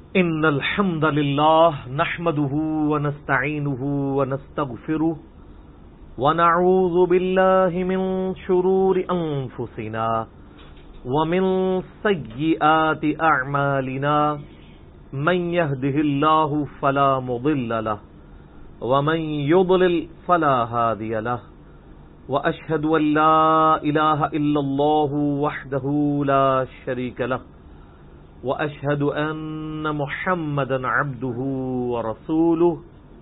إن الحمد لله نحمده ونستعينه ونستغفره ونعوذ بالله من شرور أنفسنا ومن سيئات أعمالنا من يهده الله فلا مضل له ومن يضلل فلا هادي له وأشهد أن لا إله إلا الله وحده لا شريك له وأشهد أن محمدا عبده ورسوله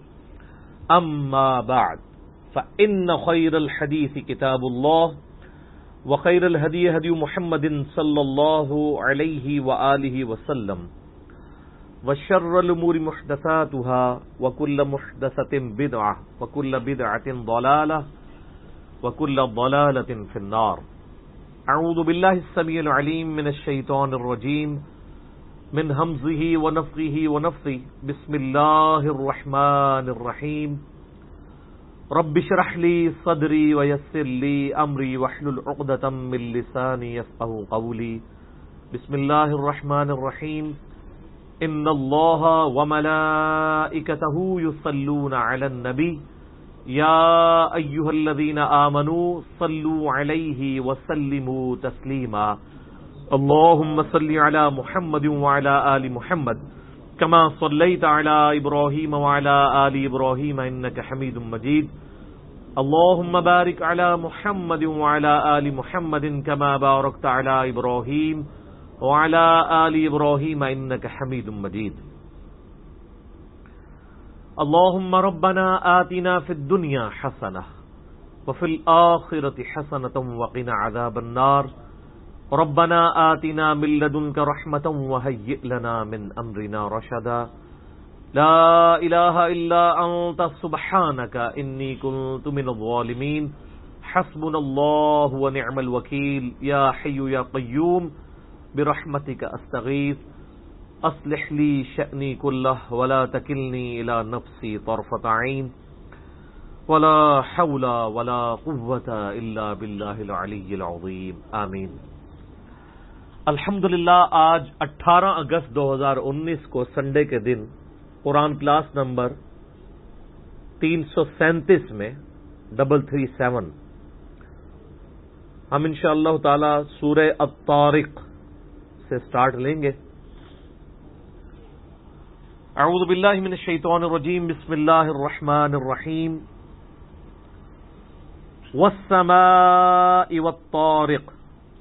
أما بعد فإن خير الحديث كتاب الله وخير الهدي هدي محمد صلى الله عليه وآله وسلم وشر الأمور محدثاتها وكل محدثة بدعة وكل بدعة ضلالة وكل ضلالة في النار. أعوذ بالله السميع العليم من الشيطان الرجيم من همزه ونفخه ونفثه. بسم الله الرحمن الرحيم. رب اشرح لي صدري ويسر لي أمري واحلل عقدة من لساني يفقهوا قولي. بسم الله الرحمن الرحيم. إن الله وملائكته يصلون على النبي يا أيها الذين آمنوا صلوا عليه وسلموا تسليما. اللهم صل على محمد وعلى آل محمد كما صليت على إبراهيم وعلى آل إبراهيم إنك حميد مجيد. اللهم بارك على محمد وعلى آل محمد كما باركت على إبراهيم وعلى آل إبراهيم إنك حميد مجيد. اللهم ربنا آتنا في الدنيا حسنة وفي الآخرة حسنة وقنا عذاب النار. ربنا آتنا من لدنك رحمة وهيئ لنا من أمرنا رشدا. لا إله إلا أنت سبحانك إني كنت من الظالمين. حسبنا الله ونعم الوكيل. يا حي يا قيوم برحمتك أستغيث أصلح لي شأني كله ولا تكلني إلى نفسي طرفة عين ولا حول ولا قوة إلا بالله العلي العظيم. آمین. الحمدللہ آج 18 اگست 2019 کو سنڈے کے دن قرآن کلاس نمبر 337 میں 337 ہم انشاءاللہ تعالی سورہ الطارق سے سٹارٹ لیں گے. اعوذ باللہ من الشیطان الرجیم. بسم اللہ الرحمن الرحیم. والسماء والطارق.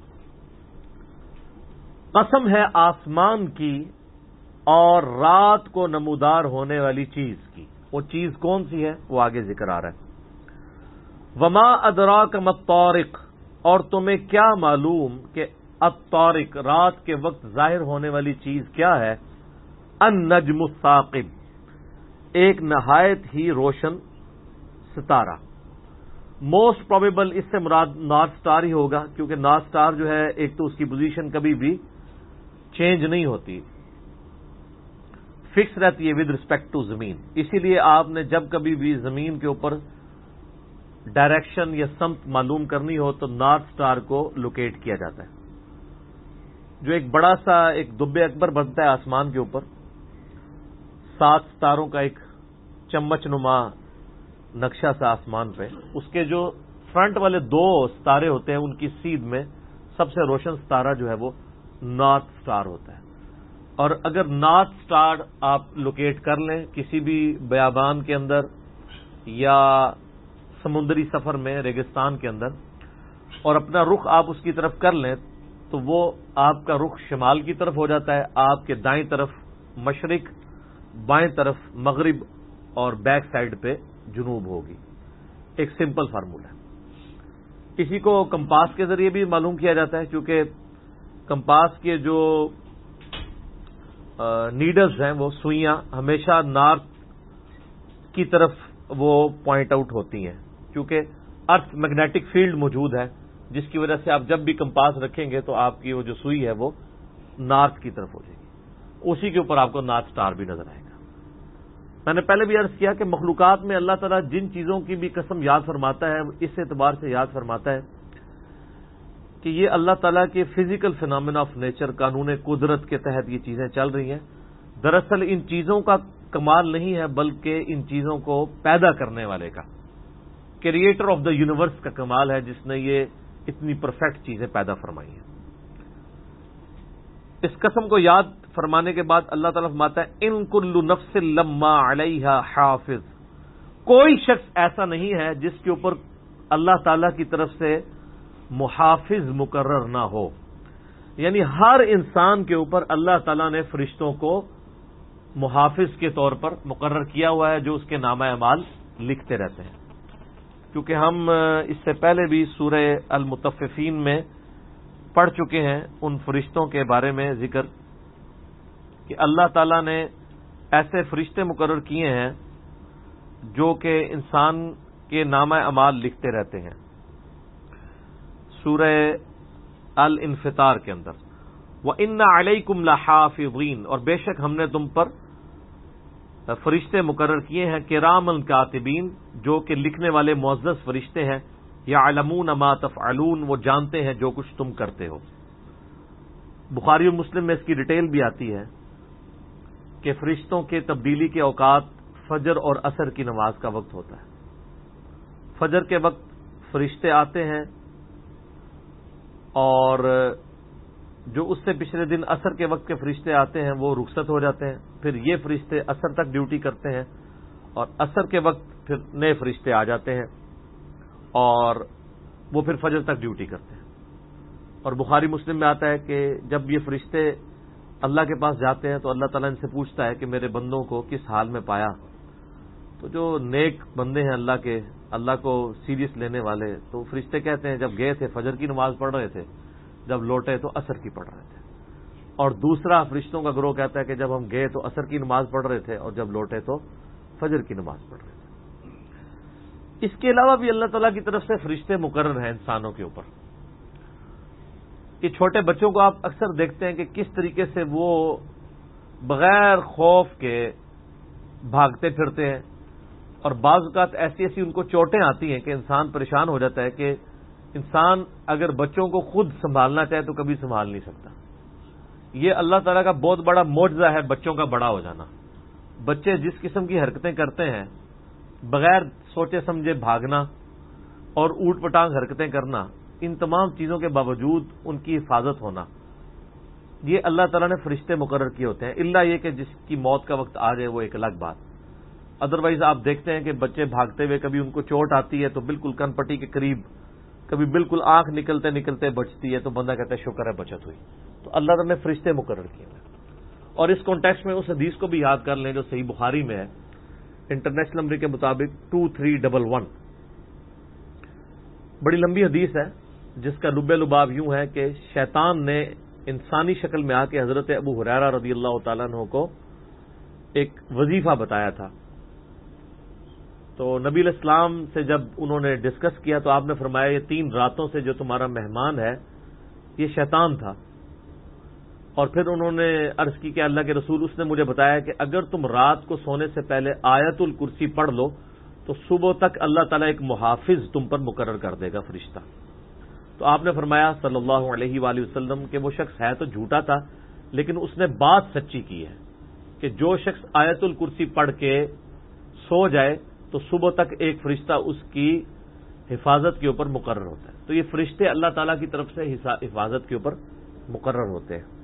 قسم ہے آسمان کی اور رات کو نمودار ہونے والی چیز کی. وہ چیز کون سی ہے وہ آگے ذکر آ رہا ہے. وما ادراک ما الطارق. اور تمہیں کیا معلوم کہ الطارق رات کے وقت ظاہر ہونے والی چیز کیا ہے. النجم الثاقب. ایک نہایت ہی روشن ستارہ. موسٹ پروبیبل اس سے مراد نارتھ سٹار ہی ہوگا کیونکہ نارتھ سٹار جو ہے ایک تو اس کی پوزیشن کبھی بھی چینج نہیں ہوتی, فکس رہتی ہے ود رسپیکٹ ٹو زمین. اسی لیے آپ نے جب کبھی بھی زمین کے اوپر ڈائریکشن یا سمت معلوم کرنی ہو تو نارتھ سٹار کو لوکیٹ کیا جاتا ہے, جو ایک بڑا سا ایک دب اکبر بنتا ہے آسمان کے اوپر. 7 ستاروں کا ایک چمچ نما نقشہ سا آسمان پہ. اس کے جو فرنٹ والے 2 ستارے ہوتے ہیں ان کی سیدھ میں سب سے روشن ستارہ جو ہے وہ نارتھ سٹار ہوتا ہے. اور اگر نارتھ سٹار آپ لوکیٹ کر لیں کسی بھی بیابان کے اندر یا سمندری سفر میں ریگستان کے اندر اور اپنا رخ آپ اس کی طرف کر لیں تو وہ آپ کا رخ شمال کی طرف ہو جاتا ہے. آپ کے دائیں طرف مشرق, بائیں طرف مغرب اور بیک سائڈ پہ جنوب ہوگی. ایک سمپل فارمولا ہے. اسی کو کمپاس کے ذریعے بھی معلوم کیا جاتا ہے کیونکہ کمپاس کے جو نیڈلز ہیں وہ سوئیاں ہمیشہ نارتھ کی طرف وہ پوائنٹ آؤٹ ہوتی ہیں کیونکہ ارتھ میگنیٹک فیلڈ موجود ہے جس کی وجہ سے آپ جب بھی کمپاس رکھیں گے تو آپ کی وہ جو سوئی ہے وہ نارتھ کی طرف ہو جائے گی. اسی کے اوپر آپ کو نارتھ سٹار بھی نظر آئے گا. میں نے پہلے بھی عرض کیا کہ مخلوقات میں اللہ تعالیٰ جن چیزوں کی بھی قسم یاد فرماتا ہے اس اعتبار سے یاد فرماتا ہے کہ یہ اللہ تعالیٰ کے فزیکل فینامنا آف نیچر قانون قدرت کے تحت یہ چیزیں چل رہی ہیں. دراصل ان چیزوں کا کمال نہیں ہے بلکہ ان چیزوں کو پیدا کرنے والے کا، کریٹر آف دا یونیورس کا کمال ہے جس نے یہ اتنی پرفیکٹ چیزیں پیدا فرمائی ہیں۔ اس قسم کو یاد فرمانے کے بعد اللہ تعالیٰ فرماتا ہے ان کل نفس لما علیہا حافظ، کوئی شخص ایسا نہیں ہے جس کے اوپر اللہ تعالیٰ کی طرف سے محافظ مقرر نہ ہو، یعنی ہر انسان کے اوپر اللہ تعالیٰ نے فرشتوں کو محافظ کے طور پر مقرر کیا ہوا ہے جو اس کے نامہ اعمال لکھتے رہتے ہیں۔ کیونکہ ہم اس سے پہلے بھی سورہ المطففین میں پڑھ چکے ہیں ان فرشتوں کے بارے میں ذکر کہ اللہ تعالیٰ نے ایسے فرشتے مقرر کیے ہیں جو کہ انسان کے نامہ اعمال لکھتے رہتے ہیں۔ سورہ الانفطار کے اندر وَإِنَّ عَلَيْكُمْ لَحَافِظِينَ، اور بے شک ہم نے تم پر فرشتے مقرر کیے ہیں کرامن کاتبین، جو کہ لکھنے والے معزز فرشتے ہیں، یعلمون ما تفعلون، وہ جانتے ہیں جو کچھ تم کرتے ہو۔ بخاری و مسلم میں اس کی ڈیٹیل بھی آتی ہے کہ فرشتوں کے تبدیلی کے اوقات فجر اور عصر کی نماز کا وقت ہوتا ہے۔ فجر کے وقت فرشتے آتے ہیں اور جو اس سے پچھلے دن عصر کے وقت کے فرشتے آتے ہیں وہ رخصت ہو جاتے ہیں، پھر یہ فرشتے عصر تک ڈیوٹی کرتے ہیں اور عصر کے وقت پھر نئے فرشتے آ جاتے ہیں اور وہ پھر فجر تک ڈیوٹی کرتے ہیں۔ اور بخاری مسلم میں آتا ہے کہ جب یہ فرشتے اللہ کے پاس جاتے ہیں تو اللہ تعالیٰ ان سے پوچھتا ہے کہ میرے بندوں کو کس حال میں پایا، تو جو نیک بندے ہیں اللہ کے، اللہ کو سیریس لینے والے، تو فرشتے کہتے ہیں جب گئے تھے فجر کی نماز پڑھ رہے تھے، جب لوٹے تو عصر کی پڑھ رہے تھے۔ اور دوسرا فرشتوں کا گروہ کہتا ہے کہ جب ہم گئے تو عصر کی نماز پڑھ رہے تھے اور جب لوٹے تو فجر کی نماز پڑھ رہے تھے۔ اس کے علاوہ بھی اللہ تعالیٰ کی طرف سے فرشتے مقرر ہیں انسانوں کے اوپر۔ کہ چھوٹے بچوں کو آپ اکثر دیکھتے ہیں کہ کس طریقے سے وہ بغیر خوف کے بھاگتے پھرتے ہیں، اور بعض اوقات ایسی ایسی ان کو چوٹیں آتی ہیں کہ انسان پریشان ہو جاتا ہے کہ انسان اگر بچوں کو خود سنبھالنا چاہے تو کبھی سنبھال نہیں سکتا۔ یہ اللہ تعالیٰ کا بہت بڑا معجزہ ہے بچوں کا بڑا ہو جانا۔ بچے جس قسم کی حرکتیں کرتے ہیں، بغیر سوچے سمجھے بھاگنا اور اوٹ پٹانگ حرکتیں کرنا، ان تمام چیزوں کے باوجود ان کی حفاظت ہونا، یہ اللہ تعالیٰ نے فرشتے مقرر کیے ہوتے ہیں، الا یہ کہ جس کی موت کا وقت آ جائے وہ ایک الگ بات۔ ادروائز آپ دیکھتے ہیں کہ بچے بھاگتے ہوئے کبھی ان کو چوٹ آتی ہے تو بالکل کن پٹی کے قریب، کبھی بالکل آنکھ نکلتے نکلتے بچتی ہے تو بندہ کہتا ہے شکر ہے بچت ہوئی۔ تو اللہ تعالیٰ نے فرشتے مقرر کیے ہیں۔ اور اس کانٹیکسٹ میں اس حدیث کو بھی یاد کر لیں جو صحیح بخاری میں ہے، انٹرنیشنل نمبر کے مطابق 2311، بڑی لمبی حدیث ہے جس کا لب لباب یوں ہے کہ شیطان نے انسانی شکل میں آ کے حضرت ابو ہریرہ رضی اللہ تعالیٰ عنہ کو ایک وظیفہ بتایا تھا۔ تو نبی علیہ السلام سے جب انہوں نے ڈسکس کیا تو آپ نے فرمایا یہ 3 راتوں سے جو تمہارا مہمان ہے یہ شیطان تھا۔ اور پھر انہوں نے عرض کی کہ اللہ کے رسول، اس نے مجھے بتایا کہ اگر تم رات کو سونے سے پہلے آیت الکرسی پڑھ لو تو صبح تک اللہ تعالیٰ ایک محافظ تم پر مقرر کر دے گا، فرشتہ۔ تو آپ نے فرمایا صلی اللہ علیہ وآلہ وسلم کہ وہ شخص ہے تو جھوٹا تھا لیکن اس نے بات سچی کی ہے کہ جو شخص آیت الکرسی پڑھ کے سو جائے تو صبح تک ایک فرشتہ اس کی حفاظت کے اوپر مقرر ہوتا ہے۔ تو یہ فرشتے اللہ تعالیٰ کی طرف سے حفاظت کے اوپر مقرر ہوتے ہیں۔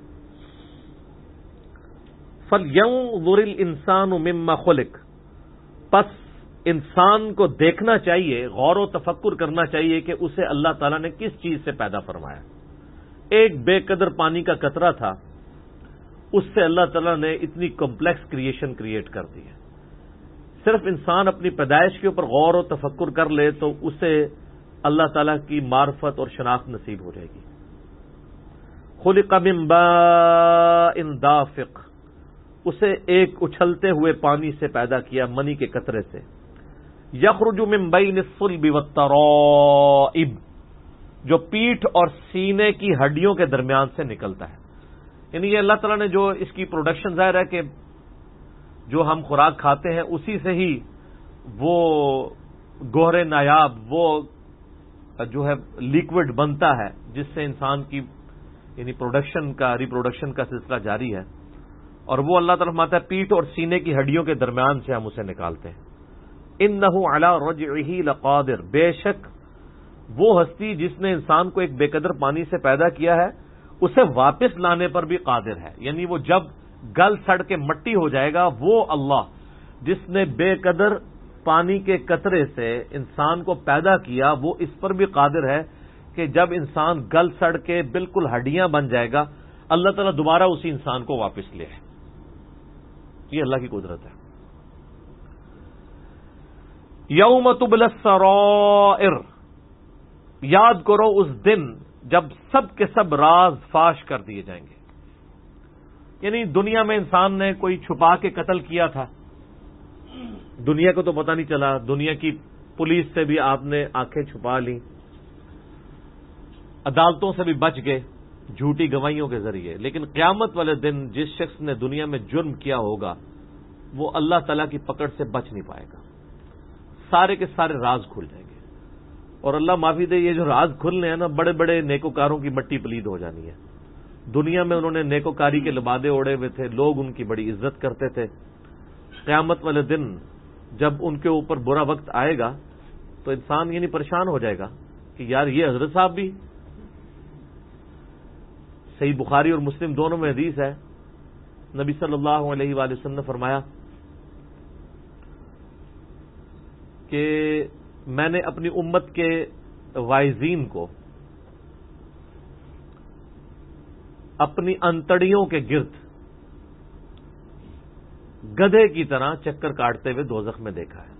فَلْيَنظُرِ الْإِنسَانُ مِمَّا خُلِقَ، پس انسان کو دیکھنا چاہیے، غور و تفکر کرنا چاہیے کہ اسے اللہ تعالیٰ نے کس چیز سے پیدا فرمایا۔ ایک بے قدر پانی کا قطرہ تھا، اس سے اللہ تعالیٰ نے اتنی کمپلیکس کریشن کریٹ کر دی ہے۔ صرف انسان اپنی پیدائش کے اوپر غور و تفکر کر لے تو اسے اللہ تعالیٰ کی معرفت اور شناخت نصیب ہو جائے گی۔ خلق من ماء دافق، اسے ایک اچھلتے ہوئے پانی سے پیدا کیا، منی کے قطرے سے۔ یخرج من بین الصلب والترائب، جو پیٹھ اور سینے کی ہڈیوں کے درمیان سے نکلتا ہے۔ یعنی یہ اللہ تعالیٰ نے جو اس کی پروڈکشن، ظاہر ہے کہ جو ہم خوراک کھاتے ہیں اسی سے ہی وہ گوہر نایاب، وہ جو ہے لیکوڈ بنتا ہے جس سے انسان کی یعنی پروڈکشن کا، ریپروڈکشن کا سلسلہ جاری ہے۔ اور وہ اللہ تعالیٰ فرماتا ہے پیٹھ اور سینے کی ہڈیوں کے درمیان سے ہم اسے نکالتے ہیں. انہ علی رجعہ لقادر، بے شک وہ ہستی جس نے انسان کو ایک بے قدر پانی سے پیدا کیا ہے اسے واپس لانے پر بھی قادر ہے. یعنی وہ جب گل سڑ کے مٹی ہو جائے گا، وہ اللہ جس نے بے قدر پانی کے قطرے سے انسان کو پیدا کیا وہ اس پر بھی قادر ہے کہ جب انسان گل سڑ کے بالکل ہڈیاں بن جائے گا اللہ تعالیٰ دوبارہ اسی انسان کو واپس لے آئے. یہ اللہ کی قدرت ہے. یوم تبلی السرائر، یاد کرو اس دن جب سب کے سب راز فاش کر دیے جائیں گے. یعنی دنیا میں انسان نے کوئی چھپا کے قتل کیا تھا، دنیا کو تو پتہ نہیں چلا، دنیا کی پولیس سے بھی آپ نے آنکھیں چھپا لیں، عدالتوں سے بھی بچ گئے جھوٹی گواہیوں کے ذریعے. لیکن قیامت والے دن جس شخص نے دنیا میں جرم کیا ہوگا وہ اللہ تعالیٰ کی پکڑ سے بچ نہیں پائے گا. سارے کے سارے راز کھل جائیں گے. اور اللہ معافی دے، یہ جو راز کھلنے ہیں نا، بڑے بڑے نیکوکاروں کی مٹی پلید ہو جانی ہے. دنیا میں انہوں نے نیکوکاری کے لبادے اوڑے ہوئے تھے، لوگ ان کی بڑی عزت کرتے تھے. قیامت والے دن جب ان کے اوپر برا وقت آئے گا تو انسان یعنی پریشان ہو جائے گا کہ یار یہ حضرت صاحب بھی. صحیح بخاری اور مسلم دونوں میں حدیث ہے، نبی صلی اللہ علیہ وآلہ وسلم نے فرمایا کہ میں نے اپنی امت کے وائزین کو اپنی انتڑیوں کے گرد گدھے کی طرح چکر کاٹتے ہوئے دوزخ میں دیکھا ہے.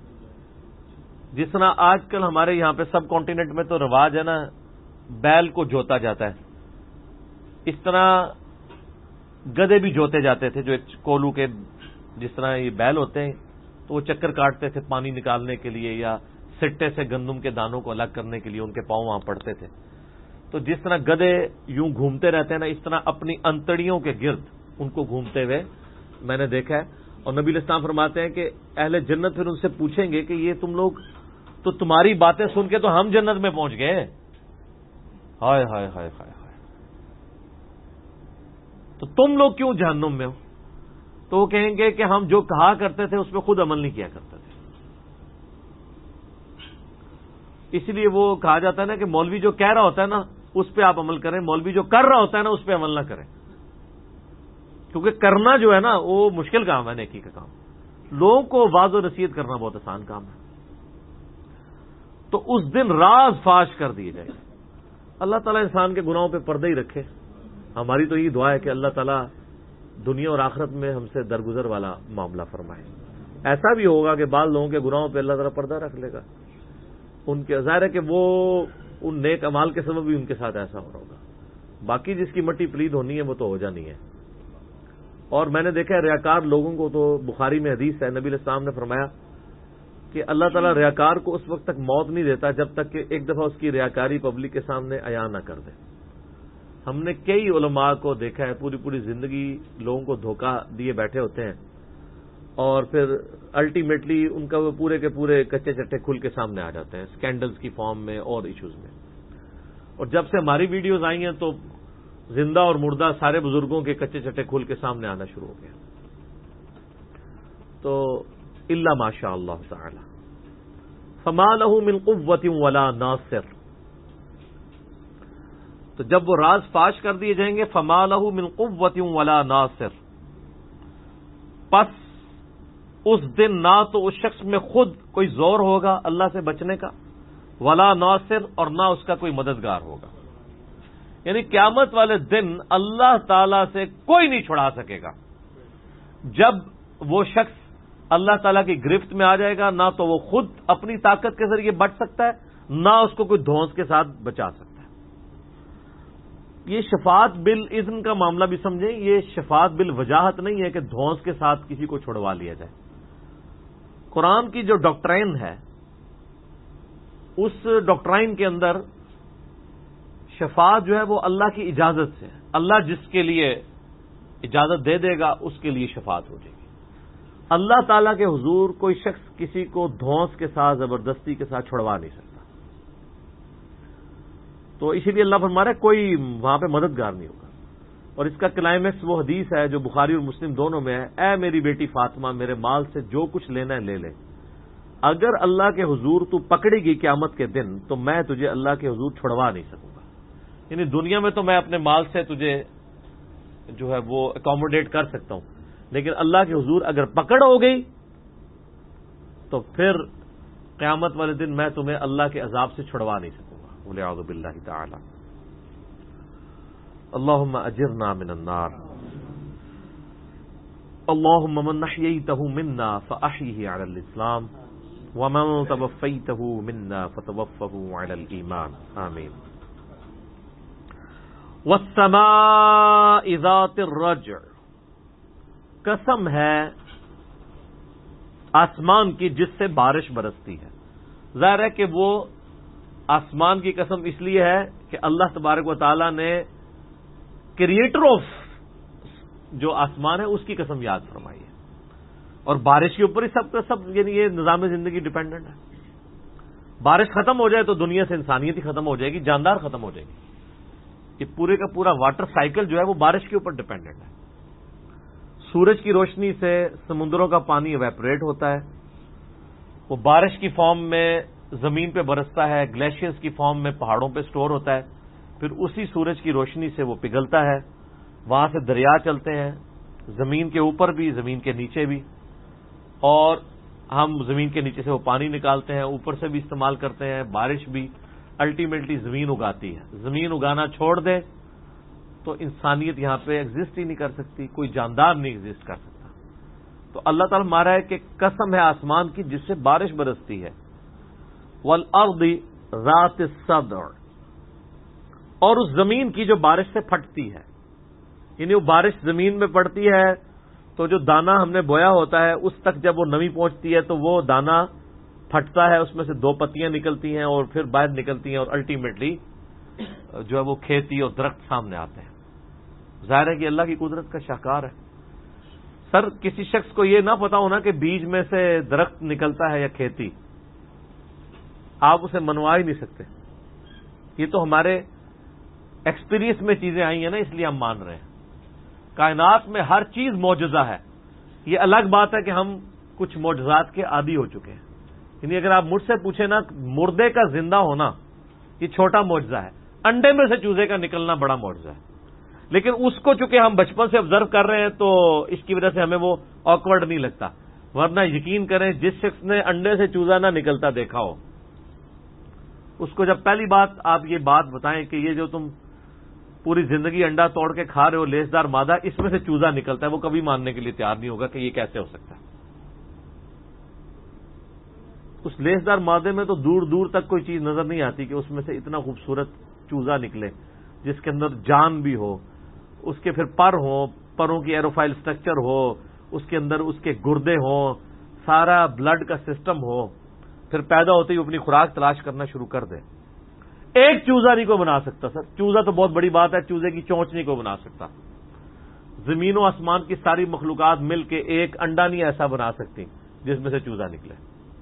جس طرح آج کل ہمارے یہاں پہ سب کانٹیننٹ میں تو رواج ہے نا بیل کو جوتا جاتا ہے، اس طرح گدھے بھی جوتے جاتے تھے جو ایک کولو کے جس طرح یہ بیل ہوتے ہیں تو وہ چکر کاٹتے تھے پانی نکالنے کے لیے یا سٹے سے گندم کے دانوں کو الگ کرنے کے لیے ان کے پاؤں وہاں پڑتے تھے. تو جس طرح گدھے یوں گھومتے رہتے ہیں نا، اس طرح اپنی انتڑیوں کے گرد ان کو گھومتے ہوئے میں نے دیکھا ہے. اور نبی علیہ السلام فرماتے ہیں کہ اہل جنت پھر ان سے پوچھیں گے کہ یہ تم لوگ تو تمہاری باتیں سن کے تو ہم جنت میں پہنچ گئے. ہائے ہائے ہائے ہائے ہائے، تو تم لوگ کیوں جہنم میں ہو؟ تو وہ کہیں گے کہ ہم جو کہا کرتے تھے اس پہ خود عمل نہیں کیا کرتے تھے. اس لیے وہ کہا جاتا ہے نا کہ مولوی جو کہہ رہا ہوتا ہے نا اس پہ آپ عمل کریں، مولوی جو کر رہا ہوتا ہے نا اس پہ عمل نہ کریں. کیونکہ کرنا جو ہے نا وہ مشکل کام ہے، نیکی کا کام. لوگوں کو واضح و نصیحت کرنا بہت آسان کام ہے. تو اس دن راز فاش کر دیے جائیں. اللہ تعالیٰ انسان کے گناہوں پہ پردہ ہی رکھے. ہماری تو یہ دعا ہے کہ اللہ تعالیٰ دنیا اور آخرت میں ہم سے درگزر والا معاملہ فرمائے. ایسا بھی ہوگا کہ بعض لوگوں کے گناہوں پہ اللہ تعالیٰ پردہ رکھ لے گا. ان کے ظاہر ہے کہ وہ ان نیک اعمال کے سبب بھی ان کے ساتھ ایسا ہو رہا ہوگا. باقی جس کی مٹی پلید ہونی ہے وہ تو ہو جانی ہے. اور میں نے دیکھا ہے ریاکار لوگوں کو تو بخاری میں حدیث ہے، نبی علیہ السلام نے فرمایا کہ اللہ تعالیٰ ریاکار کو اس وقت تک موت نہیں دیتا جب تک کہ ایک دفعہ اس کی ریاکاری پبلک کے سامنے عیاں نہ کر دے. ہم نے کئی علماء کو دیکھا ہے پوری پوری زندگی لوگوں کو دھوکہ دیے بیٹھے ہوتے ہیں اور پھر الٹیمیٹلی ان کا وہ پورے کے پورے کچے چٹے کھل کے سامنے آ جاتے ہیں اسکینڈلز کی فارم میں اور ایشوز میں. اور جب سے ہماری ویڈیوز آئی ہیں تو زندہ اور مردہ سارے بزرگوں کے کچے چٹے کھل کے سامنے آنا شروع ہو گیا. تو الا ماشاء اللہ تعالی فما له من قوت ولا ناصر. تو جب وہ راز فاش کر دیے جائیں گے فما له من قوت ولا ناصر، پس اس دن نہ تو اس شخص میں خود کوئی زور ہوگا اللہ سے بچنے کا، ولا ناصر، اور نہ اس کا کوئی مددگار ہوگا. یعنی قیامت والے دن اللہ تعالی سے کوئی نہیں چھڑا سکے گا. جب وہ شخص اللہ تعالیٰ کی گرفت میں آ جائے گا نہ تو وہ خود اپنی طاقت کے ذریعے بچ سکتا ہے نہ اس کو کوئی دھونس کے ساتھ بچا سکتا ہے. یہ شفاعت بالاذن کا معاملہ بھی سمجھیں، یہ شفاعت بالوجاہت نہیں ہے کہ دھونس کے ساتھ کسی کو چھڑوا لیا جائے. قرآن کی جو ڈاکٹرائن ہے اس ڈاکٹرائن کے اندر شفاعت جو ہے وہ اللہ کی اجازت سے، اللہ جس کے لیے اجازت دے دے گا اس کے لیے شفاعت ہو جائے گی. اللہ تعالیٰ کے حضور کوئی شخص کسی کو دھونس کے ساتھ زبردستی کے ساتھ چھڑوا نہیں سکتا. تو اسی لیے اللہ فرما رہا ہے کوئی وہاں پہ مددگار نہیں ہوگا. اور اس کا کلائمیکس وہ حدیث ہے جو بخاری اور مسلم دونوں میں ہے، اے میری بیٹی فاطمہ میرے مال سے جو کچھ لینا ہے لے لے، اگر اللہ کے حضور تو پکڑے گی قیامت کے دن تو میں تجھے اللہ کے حضور چھڑوا نہیں سکوں گا۔ یعنی دنیا میں تو میں اپنے مال سے تجھے جو ہے وہ اکوموڈیٹ کر سکتا ہوں، لیکن اللہ کے حضور اگر پکڑ ہو گئی تو پھر قیامت والے دن میں تمہیں اللہ کے عذاب سے چھڑوا نہیں سکوں گا۔ والعیاذ باللہ تعالی۔ اللہم اجرنا من النار، اللہم من احییتہ منا فاحیہ علی الاسلام ومن توفیتہ منا فتوفہ علی الایمان، آمین۔ والسماء ذات الرجع، قسم ہے آسمان کی جس سے بارش برستی ہے۔ ظاہر ہے کہ وہ آسمان کی قسم اس لیے ہے کہ اللہ تبارک و تعالی نے کریٹر آف جو آسمان ہے اس کی قسم یاد فرمائی ہے، اور بارش کے اوپر ہی سب کا سب، یعنی یہ نظام زندگی ڈیپینڈنٹ ہے۔ بارش ختم ہو جائے تو دنیا سے انسانیت ہی ختم ہو جائے گی، جاندار ختم ہو جائے گی۔ یہ پورے کا پورا واٹر سائیکل جو ہے وہ بارش کے اوپر ڈیپینڈنٹ ہے۔ سورج کی روشنی سے سمندروں کا پانی ایویپوریٹ ہوتا ہے، وہ بارش کی فارم میں زمین پہ برستا ہے، گلیشیئرز کی فارم میں پہاڑوں پہ سٹور ہوتا ہے، پھر اسی سورج کی روشنی سے وہ پگھلتا ہے، وہاں سے دریا چلتے ہیں، زمین کے اوپر بھی زمین کے نیچے بھی، اور ہم زمین کے نیچے سے وہ پانی نکالتے ہیں، اوپر سے بھی استعمال کرتے ہیں، بارش بھی الٹیمیٹلی زمین اگاتی ہے۔ زمین اگانا چھوڑ دے تو انسانیت یہاں پہ ایگزسٹ ہی نہیں کر سکتی، کوئی جاندار نہیں ایگزسٹ کر سکتا۔ تو اللہ تعالیٰ مارا ہے کہ قسم ہے آسمان کی جس سے بارش برستی ہے، والارض ذات الصدع، اور اس زمین کی جو بارش سے پھٹتی ہے، یعنی وہ بارش زمین میں پڑتی ہے تو جو دانہ ہم نے بویا ہوتا ہے اس تک جب وہ نمی پہنچتی ہے تو وہ دانہ پھٹتا ہے، اس میں سے دو پتیاں نکلتی ہیں اور پھر باہر نکلتی ہیں، اور الٹیمیٹلی جو ہے وہ کھیتی اور درخت سامنے آتے ہیں۔ ظاہر ہے کہ اللہ کی قدرت کا شاہکار ہے۔ سر کسی شخص کو یہ نہ پتا ہونا کہ بیج میں سے درخت نکلتا ہے یا کھیتی، آپ اسے منوا ہی نہیں سکتے۔ یہ تو ہمارے ایکسپیرینس میں چیزیں آئی ہیں نا، اس لیے ہم مان رہے ہیں۔ کائنات میں ہر چیز معجزہ ہے۔ یہ الگ بات ہے کہ ہم کچھ معجزات کے عادی ہو چکے ہیں۔ یعنی اگر آپ مجھ سے پوچھیں نا، مردے کا زندہ ہونا یہ چھوٹا معجزہ ہے، انڈے میں سے چوزے کا نکلنا بڑا معجزہ ہے، لیکن اس کو چونکہ ہم بچپن سے آبزرو کر رہے ہیں تو اس کی وجہ سے ہمیں وہ آکورڈ نہیں لگتا، ورنہ یقین کریں جس شخص نے انڈے سے چوزا نہ نکلتا دیکھا ہو، اس کو جب پہلی بات آپ یہ بات بتائیں کہ یہ جو تم پوری زندگی انڈا توڑ کے کھا رہے ہو لیسدار مادہ، اس میں سے چوزا نکلتا ہے، وہ کبھی ماننے کے لیے تیار نہیں ہوگا کہ یہ کیسے ہو سکتا ہے۔ اس لیسدار مادے میں تو دور دور تک کوئی چیز نظر نہیں آتی کہ اس میں سے اتنا خوبصورت چوزا نکلے جس کے اندر جان بھی ہو، اس کے پھر پر ہوں، پروں کی ایروفائل سٹرکچر ہو، اس کے اندر اس کے گردے ہوں، سارا بلڈ کا سسٹم ہو، پھر پیدا ہوتے ہی اپنی خوراک تلاش کرنا شروع کر دے۔ ایک چوزا نہیں کوئی بنا سکتا سر، چوزا تو بہت بڑی بات ہے، چوزے کی چونچ نہیں کوئی بنا سکتا۔ زمین و آسمان کی ساری مخلوقات مل کے ایک انڈا نہیں ایسا بنا سکتی جس میں سے چوزا نکلے۔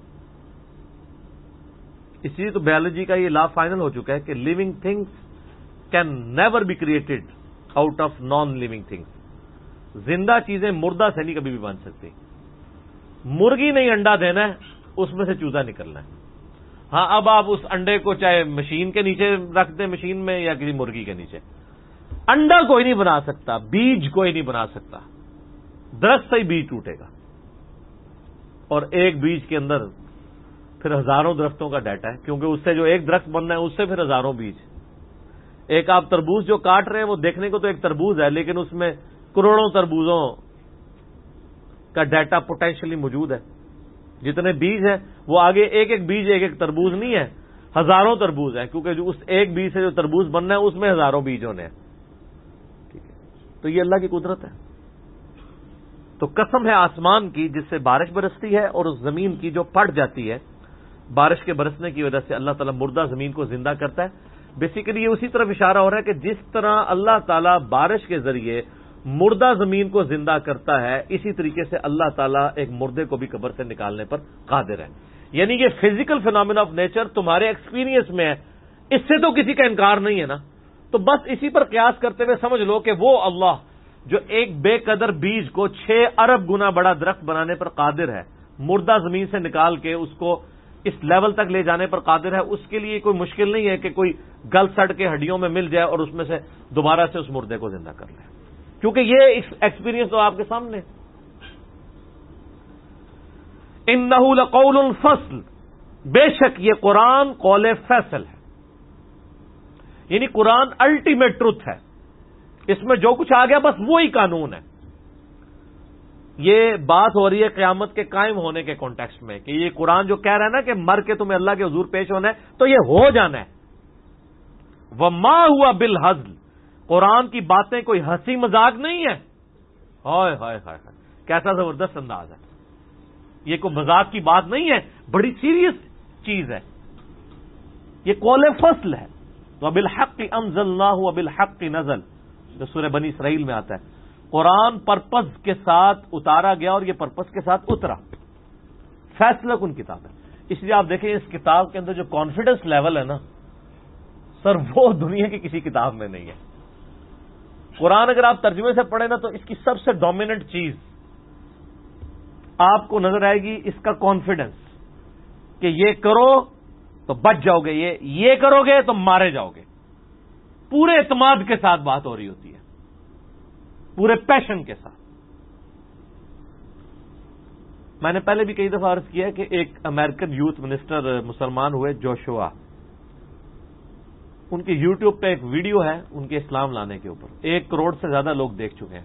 اس لیے تو بایولوجی کا یہ لا فائنل ہو چکا ہے کہ living things can never be created out of non living things. زندہ چیزیں مردہ سے نہیں کبھی بھی بن سکتی۔ مرغی نہیں انڈا دینا ہے، اس میں سے چوزا نکلنا ہے۔ ہاں اب آپ اس انڈے کو چاہے مشین کے نیچے رکھ دیں، مشین میں، یا کسی مرغی کے نیچے، انڈا کوئی نہیں بنا سکتا، بیج کوئی نہیں بنا سکتا، درخت سے ہی بیج ٹوٹے گا، اور ایک بیج کے اندر پھر ہزاروں درختوں کا ڈیٹا ہے، کیونکہ اس سے جو ایک درخت بننا ہے اس سے پھر ہزاروں بیج۔ ایک آپ تربوز جو کاٹ رہے ہیں وہ دیکھنے کو تو ایک تربوز ہے، لیکن اس میں کروڑوں تربوزوں کا ڈیٹا پوٹینشلی موجود ہے۔ جتنے بیج ہیں وہ آگے ایک ایک بیج ایک ایک تربوز نہیں ہے، ہزاروں تربوز ہیں، کیونکہ جو اس ایک بیج سے جو تربوز بننا ہے اس میں ہزاروں بیج ہونے ہیں۔ ٹھیک ہے، تو یہ اللہ کی قدرت ہے۔ تو قسم ہے آسمان کی جس سے بارش برستی ہے، اور اس زمین کی جو پھٹ جاتی ہے بارش کے برسنے کی وجہ سے اللہ تعالیٰ مردہ زمین کو زندہ کرتا ہے۔ بیسیکلی یہ اسی طرف اشارہ ہو رہا ہے کہ جس طرح اللہ تعالیٰ بارش کے ذریعے مردہ زمین کو زندہ کرتا ہے، اسی طریقے سے اللہ تعالیٰ ایک مردے کو بھی قبر سے نکالنے پر قادر ہے۔ یعنی کہ فزیکل فینومینا آف نیچر تمہارے ایکسپیرینس میں ہے، اس سے تو کسی کا انکار نہیں ہے نا۔ تو بس اسی پر قیاس کرتے ہوئے سمجھ لو کہ وہ اللہ جو ایک بے قدر بیج کو 6 ارب گنا بڑا درخت بنانے پر قادر ہے، مردہ زمین سے نکال کے اس کو اس لیول تک لے جانے پر قادر ہے، اس کے لیے کوئی مشکل نہیں ہے کہ کوئی گل سڑ کے ہڈیوں میں مل جائے اور اس میں سے دوبارہ سے اس مردے کو زندہ کر لے، کیونکہ یہ ایکسپیرینس تو آپ کے سامنے۔ انہ لقول فصل، بے شک یہ قرآن قول فیصل ہے، یعنی قرآن الٹیمیٹ ٹروتھ ہے، اس میں جو کچھ آ گیا بس وہی قانون ہے۔ یہ بات ہو رہی ہے قیامت کے قائم ہونے کے کانٹیکسٹ میں کہ یہ قرآن جو کہہ رہا ہے نا کہ مر کے تمہیں اللہ کے حضور پیش ہونا ہے تو یہ ہو جانا ہے۔ وما ہوا بالہزل، قرآن کی باتیں کوئی ہنسی مذاق نہیں ہے۔ ہائے ہائے ہائے ہائے، کیسا زبردست انداز ہے، یہ کوئی مذاق کی بات نہیں ہے، بڑی سیریس چیز ہے، یہ قول فصل ہے۔ وبالحق انزلناہ وبالحق نزل، جو سورہ بنی اسرائیل میں آتا ہے، قرآن پرپز کے ساتھ اتارا گیا اور یہ پرپز کے ساتھ اترا، فیصلہ کن کتاب ہے۔ اس لیے آپ دیکھیں اس کتاب کے اندر جو کانفیڈنس لیول ہے نا سر، وہ دنیا کی کسی کتاب میں نہیں ہے۔ قرآن اگر آپ ترجمے سے پڑھیں نا تو اس کی سب سے ڈومیننٹ چیز آپ کو نظر آئے گی، اس کا کانفیڈنس کہ یہ کرو تو بچ جاؤ گے، یہ کرو گے تو مارے جاؤ گے، پورے اعتماد کے ساتھ بات ہو رہی ہوتی ہے، پورے پیشن کے ساتھ۔ میں نے پہلے بھی کئی دفعہ عرض کیا کہ ایک امریکن یوتھ منسٹر مسلمان ہوئے، جوشوا، ان کے یوٹیوب پہ ایک ویڈیو ہے ان کے اسلام لانے کے اوپر، 1 کروڑ سے زیادہ لوگ دیکھ چکے ہیں،